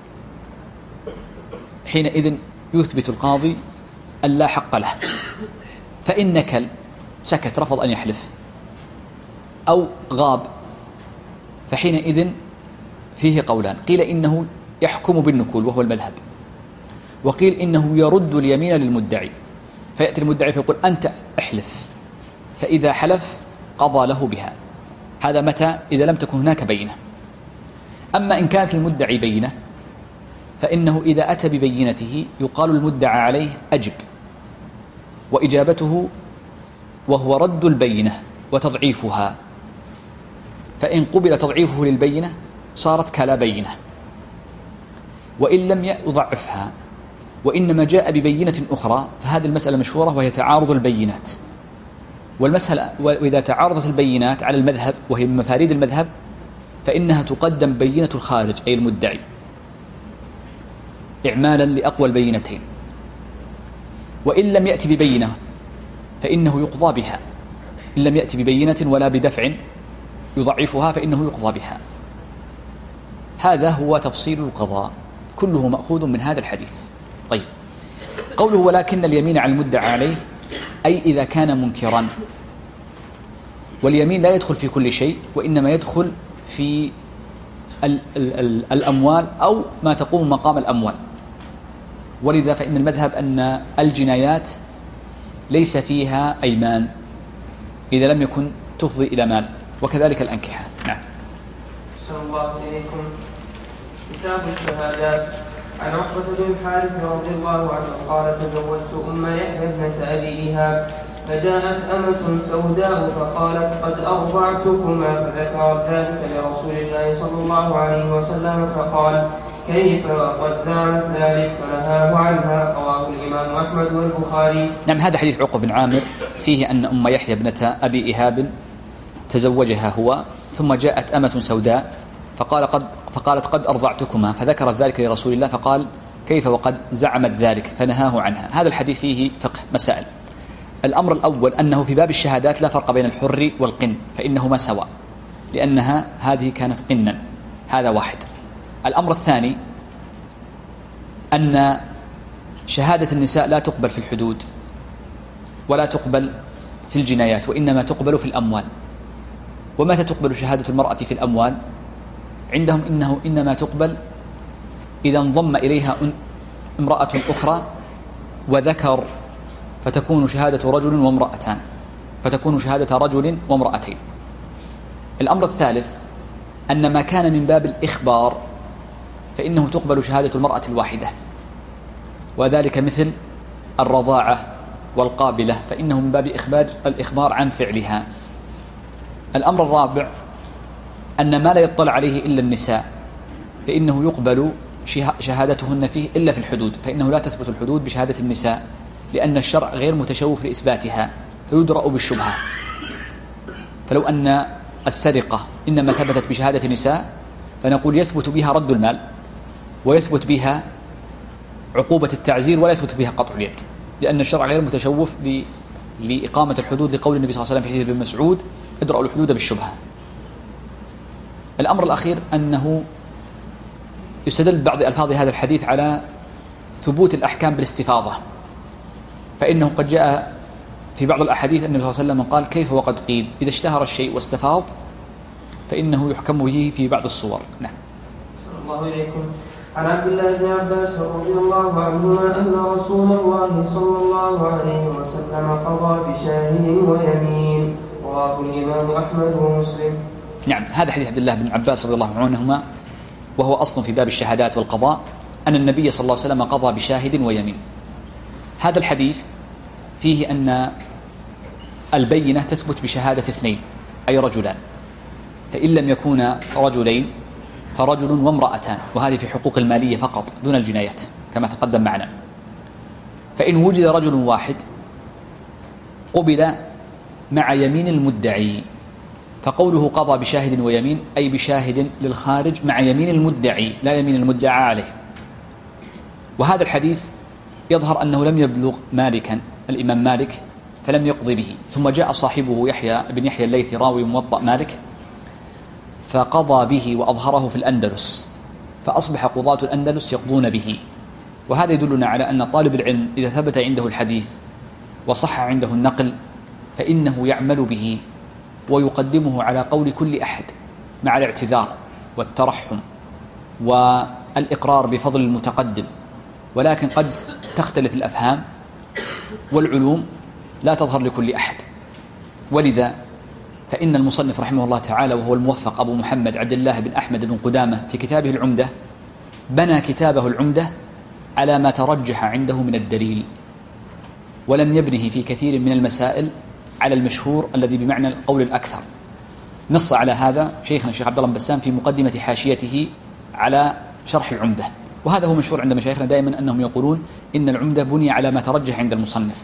[SPEAKER 2] حينئذ يثبت القاضي أن لا حق له. فإن نكل سكت رفض أن يحلف أو غاب فحينئذ فيه قولان: قيل إنه يحكم بالنكول وهو المذهب، وقيل إنه يرد اليمين للمدعي، فيأتي المدعي فيقول: أنت احلف، فإذا حلف قضى له بها. هذا متى؟ إذا لم تكن هناك بينة. أما إن كانت المدعي بينة فإنه إذا أتى ببينته يقال المدعى عليه أجب، وإجابته وهو رد البينة وتضعيفها، فإن قبل تضعيفه للبينة صارت كلا بينة، وإن لم يضعفها وإنما جاء ببينة أخرى فهذه المسألة مشهورة وهي تعارض البينات. والمسألة وإذا تعارضت البينات على المذهب وهي من مفاريد المذهب فإنها تقدم بينة الخارج أي المدعي إعمالا لأقوى البينتين، وإن لم يأتي ببينة فإنه يقضى بها. إن لم يأتي ببينة ولا بدفع يضعفها فإنه يقضى بها. هذا هو تفصيل القضاء، كله مأخوذ من هذا الحديث. طيب، قوله ولكن اليمين على المدعى عليه أي إذا كان منكرا، واليمين لا يدخل في كل شيء وإنما يدخل في الأموال أو ما تقوم مقام الأموال. ولذا فإن المذهب أن الجنايات ليس فيها أيمان إذا لم يكن تفضي إلى مال، وكذلك الأنكحة. نعم.
[SPEAKER 1] صلى الله إليكم. كتاب الشهادات. عن عقبة بن الحارث رضي الله عنه قال تزوجت أم يحيى ابنة أبي إيهاب فجاءت أمة سوداء فقالت قد أرضعتكما، فذكرت ذلك لرسول الله صلى الله عليه وسلم فقال كيف وقد زعمت ذلك، فنهاه عنها. رواه الإمام أحمد والبخاري.
[SPEAKER 2] نعم. هذا حديث عقبة بن عامر فيه أن أم يحيى ابنة أبي إيهاب تزوجها هو، ثم جاءت أمة سوداء فقالت قد أرضعتكما، فذكرت ذلك لرسول الله فقال كيف وقد زعمت ذلك، فنهاه عنها. هذا الحديث فيه فقه مسائل. الأمر الأول أنه في باب الشهادات لا فرق بين الحر والقن، فإنهما سواء لأنها هذه كانت قنا. هذا واحد. الأمر الثاني أن شهادة النساء لا تقبل في الحدود ولا تقبل في الجنايات، وإنما تقبل في الأموال. ومتى تقبل شهادة المرأة في الأموال؟ عندهم إنما تقبل إذا انضم إليها امرأة أخرى وذكر، فتكون شهادة رجل وامرأتان، فتكون شهادة رجل وامرأتين. الأمر الثالث أن ما كان من باب الإخبار فإنه تقبل شهادة المرأة الواحدة، وذلك مثل الرضاعة والقابلة، فإنه من باب الإخبار عن فعلها. الأمر الرابع أن ما لا يطلع عليه إلا النساء فإنه يقبل شهادتهن فيه إلا في الحدود، فإنه لا تثبت الحدود بشهادة النساء لأن الشرع غير متشوف لإثباتها فيدرأ بالشبهة. فلو أن السرقة إنما ثبتت بشهادة نساء فنقول يثبت بها رد المال ويثبت بها عقوبة التعزير ولا يثبت بها قطع اليد، لأن الشرع غير متشوف لإقامة الحدود، لقول النبي صلى الله عليه وسلم في حديث ابن مسعود ادرأوا الحدود بالشبهة. الأمر الأخير أنه يستدل بعض ألفاظ هذا الحديث على ثبوت الأحكام بالاستفاضة، فإنه قد جاء في بعض الأحاديث أن النبي صلى الله عليه وسلم قال كيف وقد قيل، إذا اشتهر الشيء واستفاض فإنه يحكم به في بعض الصور. نعم.
[SPEAKER 1] صلى الله عليكم. عن عبد الله بن عباس رضي الله عنهما أن رسول الله صلى الله عليه وسلم قضى بشاهد ويمين. رواه الإمام أحمد ومسلم.
[SPEAKER 2] نعم. هذا حديث عبد الله بن عباس رضي الله عنهما، وهو أصل في باب الشهادات والقضاء، أن النبي صلى الله عليه وسلم قضى بشاهد ويمين. هذا الحديث فيه أن البينة تثبت بشهادة اثنين أي رجلان، فإن لم يكونا رجلين فرجل وامرأتان، وهذه في حقوق المالية فقط دون الجنايات كما تقدم معنا. فإن وجد رجل واحد قبل مع يمين المدعي، فقوله قضى بشاهد ويمين أي بشاهد للخارج مع يمين المدعي لا يمين المدعى عليه. وهذا الحديث يظهر أنه لم يبلغ مالكا الإمام مالك فلم يقضي به، ثم جاء صاحبه يحيى بن يحيى الليثي راوي موطأ مالك فقضى به وأظهره في الأندلس، فأصبح قضاة الأندلس يقضون به. وهذا يدلنا على أن طالب العلم إذا ثبت عنده الحديث وصح عنده النقل فإنه يعمل به ويقدمه على قول كل أحد مع الاعتذار والترحم والإقرار بفضل المتقدم. ولكن قد تختلف الأفهام والعلوم لا تظهر لكل أحد، ولذا فإن المصنف رحمه الله تعالى وهو الموفق أبو محمد عبد الله بن أحمد بن قدامة في كتابه العمدة بنى كتابه العمدة على ما ترجح عنده من الدليل، ولم يبنه في كثير من المسائل على المشهور الذي بمعنى القول الأكثر. نص على هذا شيخنا الشيخ عبد الله بن بسام في مقدمة حاشيته على شرح العمدة، وهذا هو مشهور عند مشايخنا دائما أنهم يقولون إن العمدة بني على ما ترجح عند المصنف.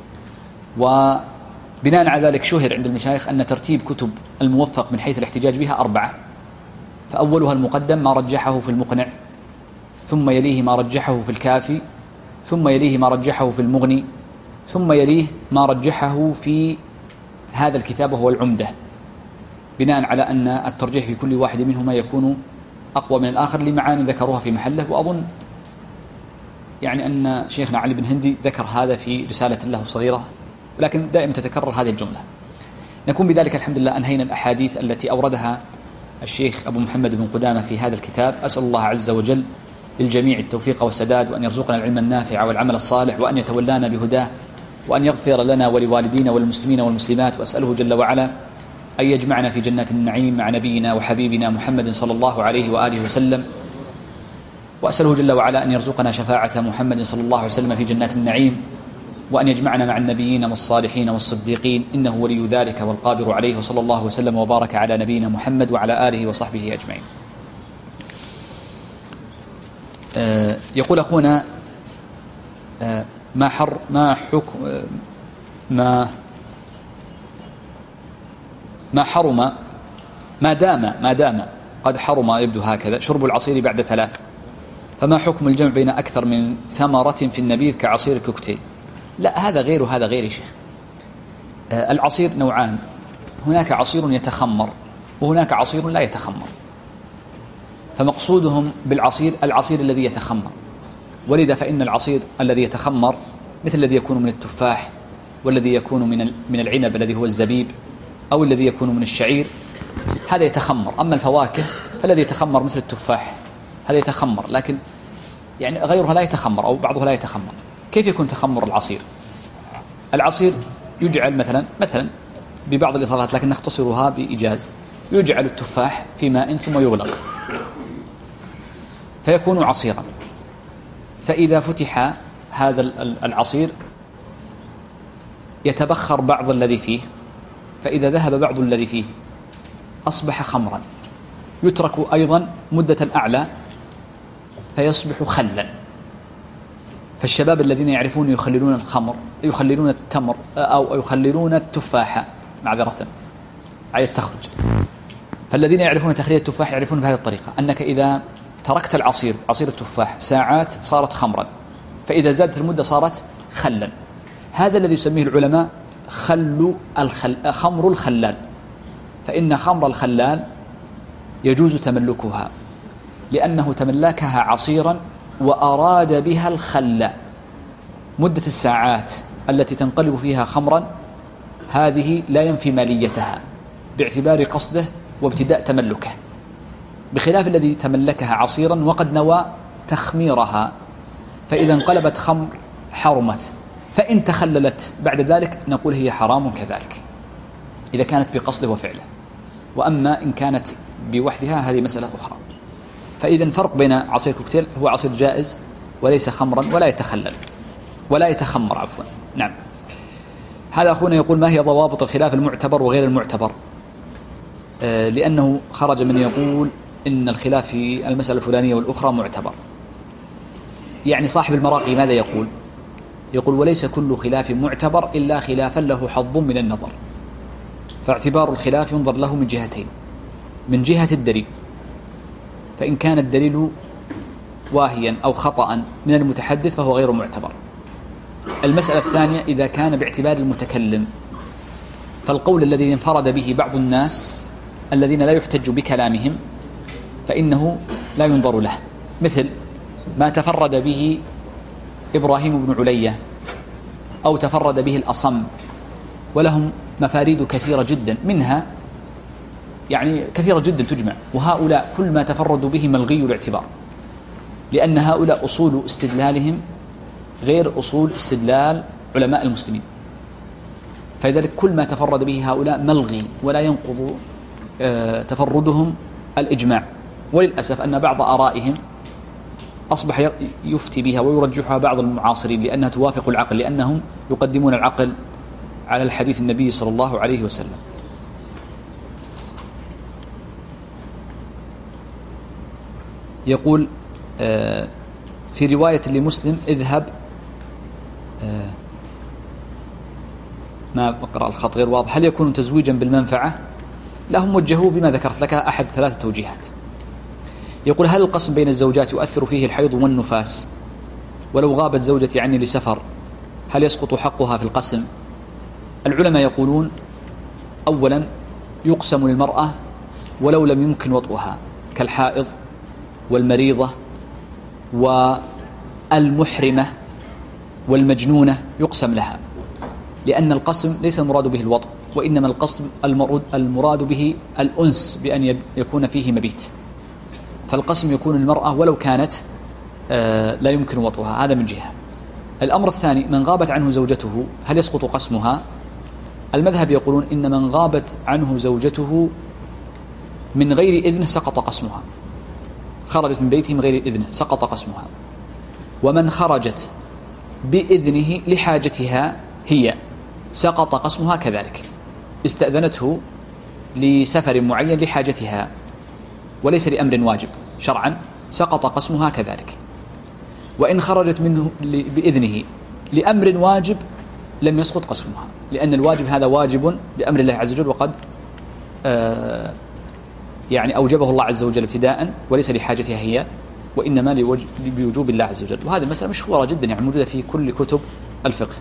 [SPEAKER 2] وبناء على ذلك شهر عند المشايخ أن ترتيب كتب الموفق من حيث الاحتجاج بها 4، فأولها المقدم ما رجحه في المقنع، ثم يليه ما رجحه في الكافي، ثم يليه ما رجحه في المغني، ثم يليه ما رجحه في هذا الكتاب وهو العمدة، بناء على أن الترجيح في كل واحد منهما يكون أقوى من الآخر لمعاني ذكروها في محله. وأظن يعني أن شيخنا علي بن هندي ذكر هذا في رسالة له صغيرة، ولكن دائما تتكرر هذه الجملة. نكون بذلك الحمد لله أنهينا الأحاديث التي أوردها الشيخ أبو محمد بن قدامة في هذا الكتاب. أسأل الله عز وجل للجميع التوفيق والسداد، وأن يرزقنا العلم النافع والعمل الصالح، وأن يتولانا بهداه، وأن يغفر لنا ولوالدينا والمسلمين والمسلمات. وأسأله جل وعلا أن يجمعنا في جنات النعيم مع نبينا وحبيبنا محمد صلى الله عليه وآله وسلم. وأسأله جل وعلا أن يرزقنا شفاعة محمد صلى الله عليه وسلم في جنات النعيم، وأن يجمعنا مع النبيين والصالحين والصديقين، إنه ولي ذلك والقادر عليه. وصلى الله وسلم وبارك على نبينا محمد وعلى آله وصحبه أجمعين. يقول أخونا ما حرم ما دام قد حرم، يبدو هكذا، شرب العصير بعد 3، فما حكم الجمع بين أكثر من ثمرة في النبيذ كعصير الكوكتيل؟ لا، هذا غير وهذا غير يا شيخ. العصير نوعان، هناك عصير يتخمر وهناك عصير لا يتخمر، فمقصودهم بالعصير العصير الذي يتخمر، ولذا فإن العصير الذي يتخمر مثل الذي يكون من التفاح، والذي يكون من العنب الذي هو الزبيب، أو الذي يكون من الشعير، هذا يتخمر. أما الفواكه فالذي يتخمر مثل التفاح هذا يتخمر، لكن يعني غيرها لا يتخمر أو بعضها لا يتخمر. كيف يكون تخمر العصير؟ العصير يجعل مثلا ببعض الإضافات، لكن نختصرها بإيجاز، يجعل التفاح في ماء ثم يغلق فيكون عصيرا، فإذا فتح هذا العصير يتبخر بعض الذي فيه، فإذا ذهب بعض الذي فيه أصبح خمرا، يترك أيضا مدة أعلى فيصبح خلا. فالشباب الذين يعرفون يخللون الخمر، يخللون التمر أو يخللون التفاحة معذرة عيد تخرج، فالذين يعرفون تخليل التفاح يعرفون بهذه الطريقة، أنك إذا تركت عصير التفاح ساعات صارت خمرا، فإذا زادت المدة صارت خلا. هذا الذي يسميه العلماء خمر الخلال، فإن خمر الخلال يجوز تملكها لأنه تملكها عصيرا وأراد بها الخل. مدة الساعات التي تنقلب فيها خمرا هذه لا ينفي ماليتها باعتبار قصده وابتداء تملكه، بخلاف الذي تملكها عصيرا وقد نوى تخميرها، فإذا انقلبت خمر حرمت، فإن تخللت بعد ذلك نقول هي حرام كذلك إذا كانت بقصده وفعله. وأما إن كانت بوحدها هذه مسألة أخرى. فإذا فرق بين عصير كوكتيل، هو عصير جائز وليس خمرا ولا يتخلل ولا يتخمر عفوا. نعم. هذا أخونا يقول ما هي ضوابط الخلاف المعتبر وغير المعتبر؟ لأنه خرج من يقول إن الخلاف في المسألة الفلانية والأخرى معتبر. يعني صاحب المراقي ماذا يقول؟ يقول وليس كل خلاف معتبر إلا خلافا له حظ من النظر، فاعتبار الخلاف ينظر له من جهتين: من جهة الدليل، فإن كان الدليل واهيا أو خطأ من المتحدث فهو غير معتبر. المسألة الثانية إذا كان باعتبار المتكلم، فالقول الذي انفرد به بعض الناس الذين لا يحتج بكلامهم فإنه لا ينظر له، مثل ما تفرد به إبراهيم بن علية أو تفرد به الأصم، ولهم مفاريد كثيرة جدا، منها يعني كثيرة جدا تجمع، وهؤلاء كل ما تفردوا به ملغي الاعتبار، لأن هؤلاء أصول استدلالهم غير أصول استدلال علماء المسلمين. فلذلك كل ما تفرد به هؤلاء ملغي ولا ينقض تفردهم الإجماع. وللأسف أن بعض آرائهم أصبح يفتي بها ويرجحها بعض المعاصرين لأنها توافق العقل، لأنهم يقدمون العقل على الحديث النبي صلى الله عليه وسلم. يقول في رواية لمسلم اذهب، ما بقرأ الخط غير واضح، هل يكون تزويجا بالمنفعة؟ لهم وجهوه بما ذكرت لك أحد 3 توجيهات. يقول هل القسم بين الزوجات يؤثر فيه الحيض والنفاس؟ ولو غابت زوجتي عني لسفر هل يسقط حقها في القسم؟ العلماء يقولون أولا يقسم للمرأة ولو لم يمكن وطئها كالحائض والمريضة والمحرمة والمجنونة، يقسم لها، لأن القسم ليس المراد به الوطء، وإنما القسم المراد به الأنس بأن يكون فيه مبيت، فالقسم يكون المرأة ولو كانت لا يمكن وطئها. هذا من جهة. الأمر الثاني من غابت عنه زوجته هل يسقط قسمها؟ المذهب يقولون إن من غابت عنه زوجته من غير إذنه سقط قسمها، خرجت من بيته من غير إذنه سقط قسمها. ومن خرجت بإذنه لحاجتها هي سقط قسمها كذلك، استأذنته لسفر معين لحاجتها وليس لأمر واجب شرعا، سقط قسمها كذلك. وإن خرجت منه بإذنه لأمر واجب لم يسقط قسمها، لأن الواجب هذا واجب بأمر الله عز وجل، وقد يعني أوجبه الله عز وجل ابتداء وليس لحاجتها هي، وإنما بوجوب الله عز وجل. وهذه المسألة مشهورة جدا، يعني موجودة في كل كتب الفقه.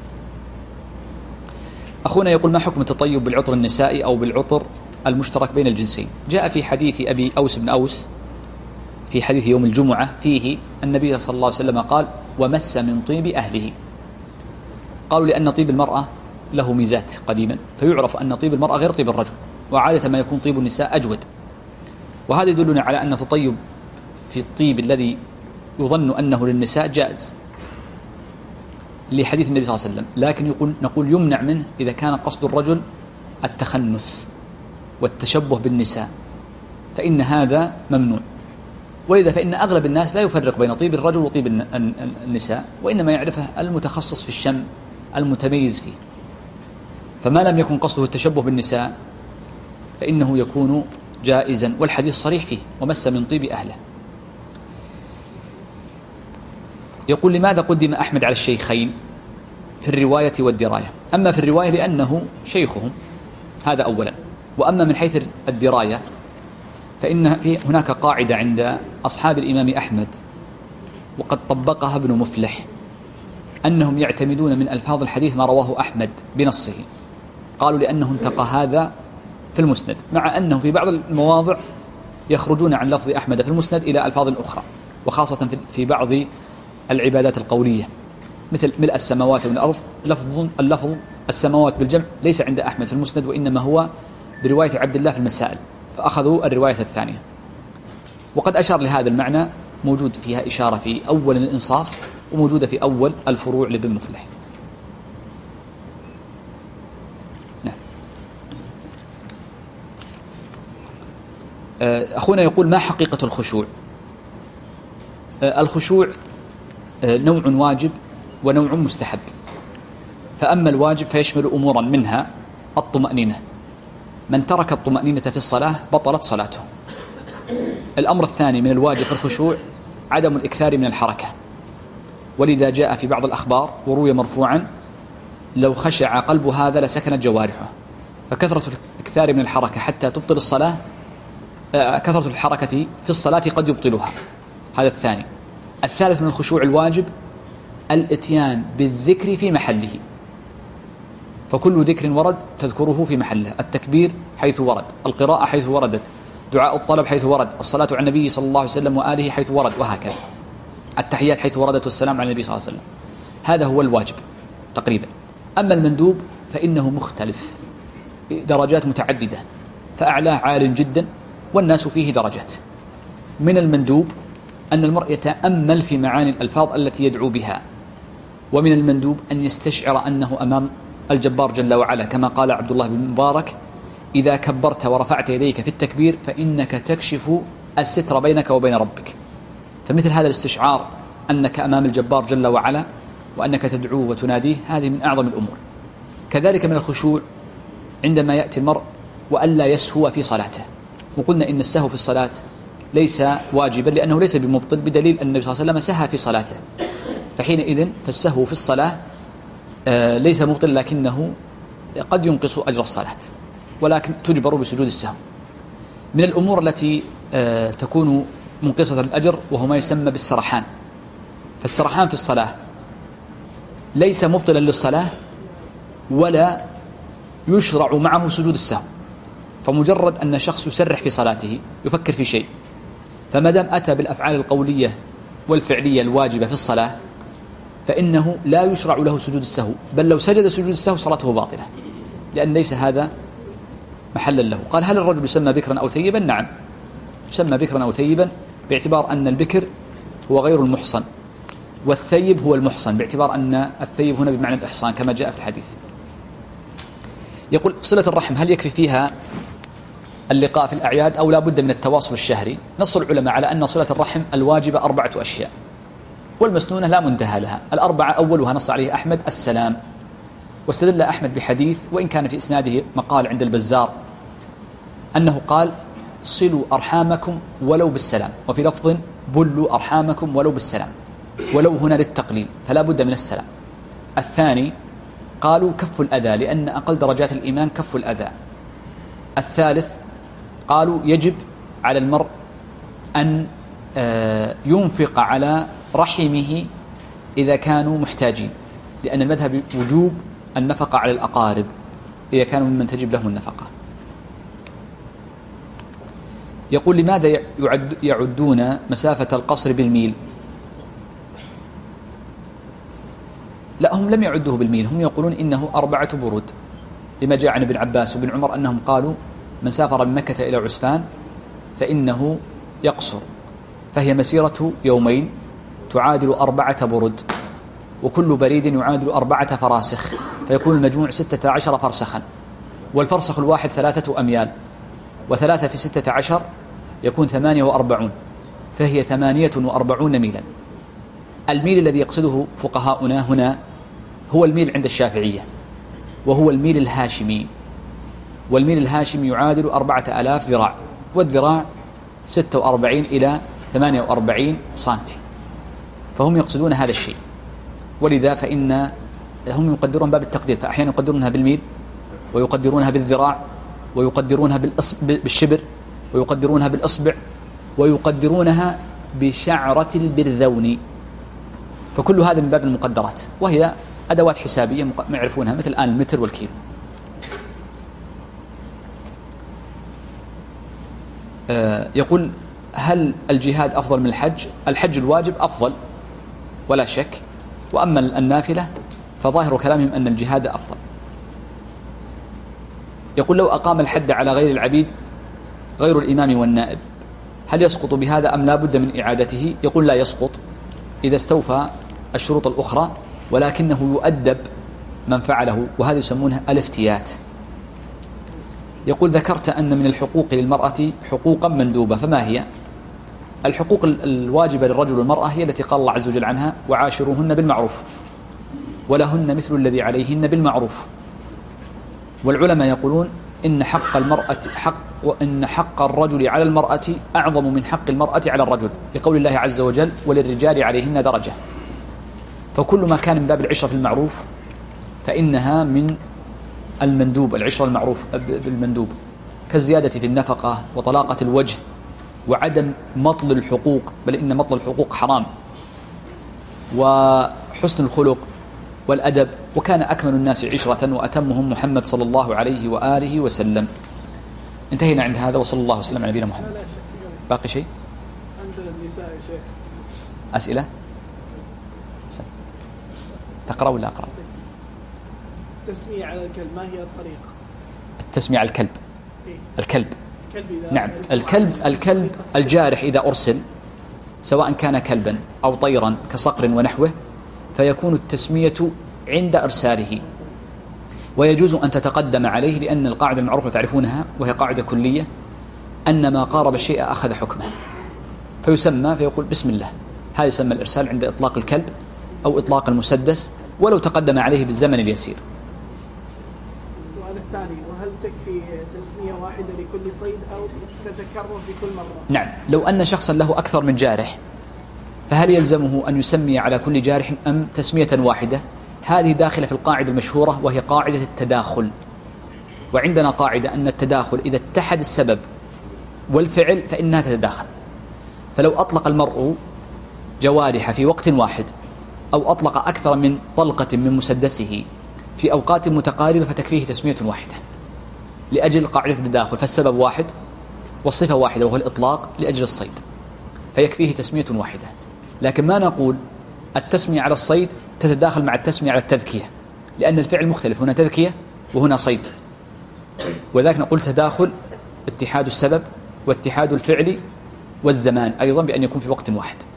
[SPEAKER 2] أخونا يقول ما حكم التطيب بالعطر النسائي أو بالعطر المشترك بين الجنسين؟ جاء في حديث أبي أوس بن أوس في حديث يوم الجمعة فيه النبي صلى الله عليه وسلم قال ومس من طيب أهله. قالوا لأن طيب المرأة له ميزات قديما، فيعرف أن طيب المرأة غير طيب الرجل، وعادة ما يكون طيب النساء أجود. وهذا يدلنا على أن التطيب في الطيب الذي يظن أنه للنساء جائز لحديث النبي صلى الله عليه وسلم، لكن نقول يمنع منه إذا كان قصد الرجل التخنث والتشبه بالنساء، فإن هذا ممنوع. ولذا فإن أغلب الناس لا يفرق بين طيب الرجل وطيب النساء، وإنما يعرفه المتخصص في الشم المتميز فيه. فما لم يكن قصده التشبه بالنساء فإنه يكون جائزا، والحديث صريح فيه ومس من طيب أهله. يقول لماذا قدم أحمد على الشيخين في الرواية والدراية؟ أما في الرواية لأنه شيخهم، هذا أولا. وأما من حيث الدراية فإن هناك قاعدة عند أصحاب الإمام أحمد وقد طبقها ابن مفلح، أنهم يعتمدون من ألفاظ الحديث ما رواه أحمد بنصه. قالوا لأنه انتقى هذا في المسند، مع أنه في بعض المواضع يخرجون عن لفظ أحمد في المسند إلى ألفاظ أخرى، وخاصة في بعض العبادات القولية مثل ملء السماوات والأرض. اللفظ السماوات بالجمع ليس عند أحمد في المسند، وإنما هو برواية عبد الله في المسائل، فأخذوا الرواية الثانية. وقد أشار لهذا المعنى، موجود فيها إشارة في أول الإنصاف وموجودة في أول الفروع لابن مفلح. نعم. أخونا يقول ما حقيقة الخشوع؟ الخشوع نوع واجب ونوع مستحب. فأما الواجب فيشمل أمورا منها الطمأنينة، من ترك الطمأنينة في الصلاة بطلت صلاته. الأمر الثاني من الواجب في الخشوع عدم الإكثار من الحركة، ولذا جاء في بعض الأخبار وروي مرفوعا لو خشع قلب هذا لسكنت جوارحه. فكثرة الإكثار من الحركة حتى تبطل الصلاة، كثرة الحركة في الصلاة قد يبطلها. هذا الثاني. الثالث من الخشوع الواجب الاتيان بالذكر في محله، فكل ذكر ورد تذكره في محله، التكبير حيث ورد، القراءة حيث وردت، دعاء الطلب حيث ورد، الصلاة على النبي صلى الله عليه وسلم وآله حيث ورد، وهكذا التحيات حيث وردت والسلام على النبي صلى الله عليه وسلم. هذا هو الواجب تقريبا. أما المندوب فإنه مختلف درجات متعددة، فأعلاه عال جدا والناس فيه درجات. من المندوب أن المرء يتأمل في معاني الألفاظ التي يدعو بها، ومن المندوب أن يستشعر أنه أمام الجبار جل وعلا كما قال عبد الله بن مبارك: إذا كبرت ورفعت يديك في التكبير فإنك تكشف الستر بينك وبين ربك. فمثل هذا الاستشعار أنك أمام الجبار جل وعلا وأنك تدعوه وتناديه، هذه من أعظم الأمور. كذلك من الخشوع عندما يأتي المرء وألا يسهو في صلاته. وقلنا إن السهو في الصلاة ليس واجبا لأنه ليس بمبطل، بدليل أن النبي صلى الله عليه وسلم سهى في صلاته، فحينئذ فالسهو في الصلاة ليس مبطل، لكنه قد ينقص أجر الصلاة، ولكن تجبر بسجود السهو. من الأمور التي تكون منقصة الأجر وهو ما يسمى بالسرحان. فالسرحان في الصلاة ليس مبطلا للصلاة ولا يشرع معه سجود السهو، فمجرد أن شخص يسرح في صلاته يفكر في شيء، فما دام أتى بالأفعال القولية والفعلية الواجبة في الصلاة فإنه لا يشرع له سجود السهو، بل لو سجد سجود السهو صلاته باطلة، لأن ليس هذا محلا له. قال: هل الرجل يسمى بكرا أو ثيبا؟ نعم، يسمى بكرا أو ثيبا، باعتبار أن البكر هو غير المحصن والثيب هو المحصن، باعتبار أن الثيب هنا بمعنى الإحصان كما جاء في الحديث. يقول: صلة الرحم هل يكفي فيها اللقاء في الأعياد أو لا بد من التواصل الشهري؟ نص العلماء على أن صلة الرحم الواجبة 4 أشياء، والمسنونة لا منتهى لها. 4 أولها نص عليه أحمد السلام، واستدل أحمد بحديث وإن كان في إسناده مقال عند البزار أنه قال: صلوا أرحامكم ولو بالسلام، وفي لفظ: بلوا أرحامكم ولو بالسلام، ولو هنا للتقليل، فلا بد من السلام. الثاني قالوا: كف الأذى، لأن أقل درجات الإيمان كف الأذى. الثالث قالوا: يجب على المرء أن ينفق على رحمه إذا كانوا محتاجين، لأن المذهب وجوب النفقة على الأقارب إذا كانوا ممن تجب لهم النفقة. يقول: لماذا يعدون مسافة القصر بالميل؟ لا، هم لم يعدوه بالميل، هم يقولون إنه 4 برود، لما جاء عن ابن عباس وابن عمر أنهم قالوا: من سافر من مكة إلى عسفان فإنه يقصر، فهي مسيرة يومين تعادل 4 برد، وكل بريد يعادل 4 فراسخ، فيكون المجموع 16 فرسخا، والفرسخ الواحد 3 أميال، و3 في 16 يكون 48، فهي 48 ميلا. الميل الذي يقصده فقهاؤنا هنا هو الميل عند الشافعية، وهو الميل الهاشمي، والميل الهاشمي يعادل 4000 ذراع، والذراع 46 إلى 48 سنتي، فهم يقصدون هذا الشيء. ولذا فإن هم يقدرون باب التقدير، فأحيانا يقدرونها بالميل، ويقدرونها بالذراع، ويقدرونها بالشبر، ويقدرونها بالإصبع، ويقدرونها بشعرة البرذون، فكل هذا من باب المقدرات، وهي أدوات حسابية ما يعرفونها، مثل الآن المتر والكيلو. يقول: هل الجهاد أفضل من الحج؟ الحج الواجب أفضل ولا شك، وأما النافلة فظاهر كلامهم أن الجهاد أفضل. يقول: لو أقام الحد على غير العبيد غير الإمام والنائب هل يسقط بهذا أم لا بد من إعادته؟ يقول: لا يسقط إذا استوفى الشروط الأخرى، ولكنه يؤدب من فعله، وهذا يسمونها الافتيات. يقول: ذكرت أن من الحقوق للمرأة حقوقا مندوبة، فما هي؟ الحقوق الواجبة للرجل والمرأة هي التي قال الله عز وجل عنها: وعاشروهن بالمعروف ولهن مثل الذي عليهن بالمعروف. والعلماء يقولون إن حق الرجل على المرأة أعظم من حق المرأة على الرجل، لقول الله عز وجل: وللرجال عليهن درجة. فكل ما كان من باب العشرة في المعروف فإنها من المندوب، العشرة المعروف بالمندوب، كالزيادة في النفقة وطلاقة الوجه وعدم مطل الحقوق، بل إن مطل الحقوق حرام، وحسن الخلق والأدب. وكان أكمل الناس عشرة وأتمهم محمد صلى الله عليه وآله وسلم. انتهينا عند هذا، وصلى الله وسلم على نبينا محمد. باقي شيء؟
[SPEAKER 3] عندنا النساء يا شيخ.
[SPEAKER 2] أسئلة؟ تقرأ ولا أقرأ؟
[SPEAKER 3] التسمية على الكلب ما هي الطريقة؟
[SPEAKER 2] التسمية على الكلب. الكلب. نعم، الكلب الجارح إذا أرسل سواء كان كلبا أو طيرا كصقر ونحوه، فيكون التسمية عند إرساله. ويجوز أن تتقدم عليه، لأن القاعدة المعروفة تعرفونها وهي قاعدة كلية، أن ما قارب الشيء أخذ حكمه، فيقول بسم الله. هذا يسمى الإرسال عند إطلاق الكلب أو إطلاق المسدس ولو تقدم عليه بالزمن اليسير.
[SPEAKER 3] السؤال الثاني: وهل تكفي تسمية واحدة لكل صيد أو تتكرر في كل مرة؟
[SPEAKER 2] نعم، لو أن شخصا له أكثر من جارح فهل يلزمه أن يسمي على كل جارح أم تسمية واحدة؟ هذه داخلة في القاعدة المشهورة وهي قاعدة التداخل. وعندنا قاعدة أن التداخل إذا اتحد السبب والفعل فإنها تتداخل. فلو أطلق المرء جوارح في وقت واحد أو أطلق أكثر من طلقة من مسدسه في أوقات متقاربة فتكفيه تسمية واحدة لأجل قاعدة التداخل، فالسبب واحد والصفة واحدة وهو الإطلاق لأجل الصيد، فيكفيه تسمية واحدة. لكن ما نقول التسمية على الصيد تتداخل مع التسمية على التذكية، لأن الفعل مختلف، هنا تذكية وهنا صيد، وذلك نقول تداخل اتحاد السبب واتحاد الفعل والزمان أيضا بأن يكون في وقت واحد.